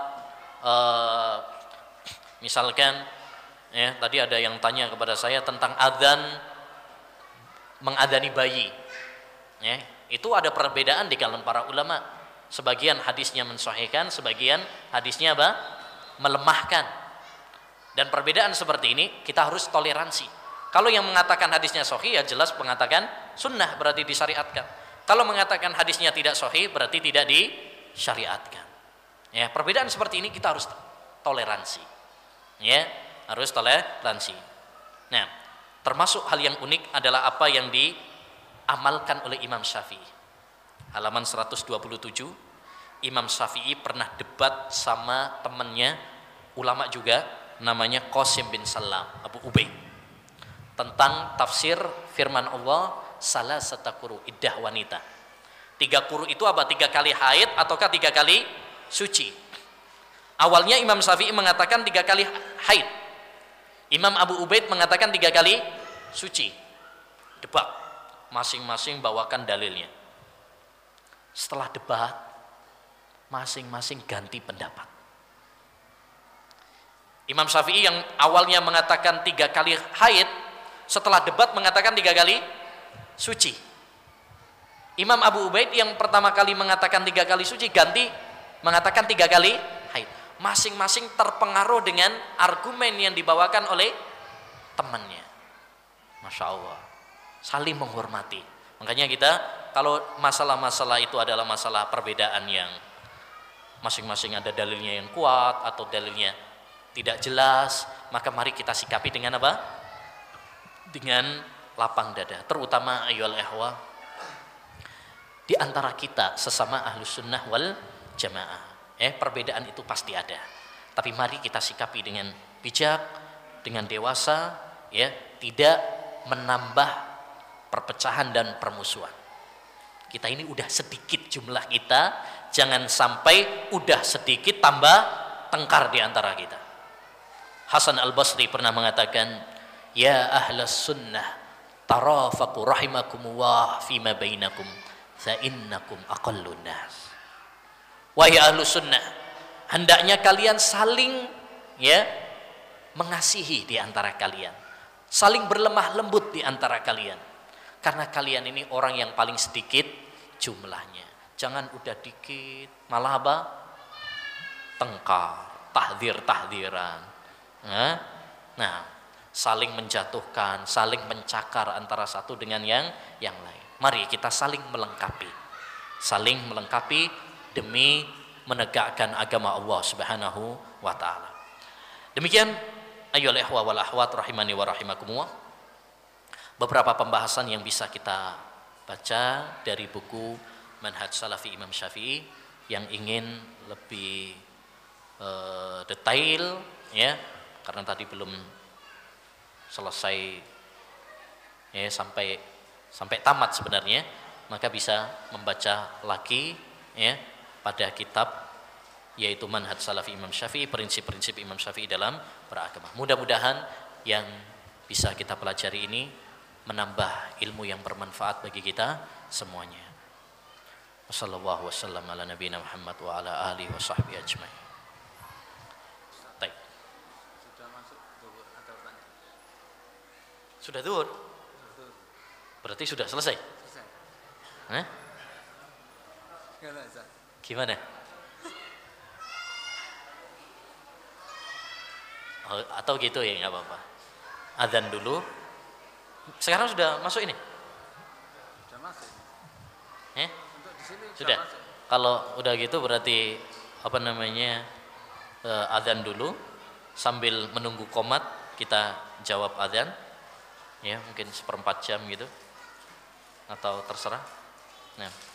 Misalkan, ya, tadi ada yang tanya kepada saya tentang adzan, mengadani bayi, ya, itu ada perbedaan di kalangan para ulama. Sebagian hadisnya mensahihkan, sebagian hadisnya apa? Melemahkan. Dan perbedaan seperti ini kita harus toleransi. Kalau yang mengatakan hadisnya sahih, ya jelas mengatakan sunnah, berarti disyariatkan. Kalau mengatakan hadisnya tidak sahih, berarti tidak disyariatkan. Ya, perbedaan seperti ini kita harus toleransi. Ya, harus toleransi. Nah, termasuk hal yang unik adalah apa yang diamalkan oleh Imam Syafi'i. Halaman 127, Imam Syafi'i pernah debat sama temannya, ulama juga, namanya Qasim bin Salam, Abu Ubaid, tentang tafsir firman Allah, salasata quru, iddah wanita. 3 quru itu apa? 3 kali haid ataukah 3 kali suci? Awalnya Imam Syafi'i mengatakan 3 kali haid. Imam Abu Ubaid mengatakan 3 kali suci. Debat, masing-masing bawakan dalilnya. Setelah debat, masing-masing ganti pendapat. Imam Syafi'i yang awalnya mengatakan 3 kali haid, setelah debat mengatakan 3 kali suci. Imam Abu Ubaid yang pertama kali mengatakan 3 kali suci, ganti mengatakan 3 kali haid. masing-masing terpengaruh dengan argumen yang dibawakan oleh temannya. Masya Allah, saling menghormati. Makanya kita kalau masalah-masalah itu adalah masalah perbedaan yang masing-masing ada dalilnya yang kuat atau dalilnya tidak jelas, maka mari kita sikapi dengan apa? Dengan lapang dada. Terutama ayyuhal ikhwah, di antara kita sesama ahlus sunnah wal jamaah, perbedaan itu pasti ada. Tapi mari kita sikapi dengan bijak, dengan dewasa, ya, tidak menambah perpecahan dan permusuhan. Kita ini udah sedikit jumlah kita, jangan sampai udah sedikit tambah tengkar di antara kita. Hasan Al-Basri pernah mengatakan, ya ahlas sunnah tarafaqu rahimakumullah fima bainakum fa innakum aqallun nas. Wahai ahlus sunnah, hendaknya kalian saling, ya, mengasihi di antara kalian, saling berlemah lembut di antara kalian, karena kalian ini orang yang paling sedikit jumlahnya. Jangan udah dikit malah apa? Tengkar, tahdir-tahdiran. Nah, saling menjatuhkan, saling mencakar antara satu dengan yang lain. Mari kita saling melengkapi demi menegakkan agama Allah Subhanahu wa taala. Demikian ayyuhal ikhwah wal akhwat rahimani wa rahimakumullah, beberapa pembahasan yang bisa kita baca dari buku Manhaj Salafi Imam Syafi'i. Yang ingin lebih detail, ya, karena tadi belum selesai, ya, sampai tamat sebenarnya, maka bisa membaca lagi, ya, pada kitab yaitu Manhaj Salafi Imam Syafi'i, prinsip-prinsip Imam Syafi'i dalam beragama. Mudah-mudahan yang bisa kita pelajari ini menambah ilmu yang bermanfaat bagi kita semuanya. Wassallallahu wasallam ala nabiyina Muhammad wa ala alihi wa sahbihi ajmain. Sudah masuk zuhur atau tanya? Sudah zuhur? Berarti sudah selesai? Selesai. Gimana? Atau gitu ya, nggak apa-apa. Adzan dulu. Sekarang sudah masuk ini? Sudah masuk. Untuk di sini Sudah. masuk. Kalau udah gitu berarti adzan dulu, sambil menunggu qomat kita jawab adzan, ya, mungkin 1/4 jam gitu, atau terserah. Nah.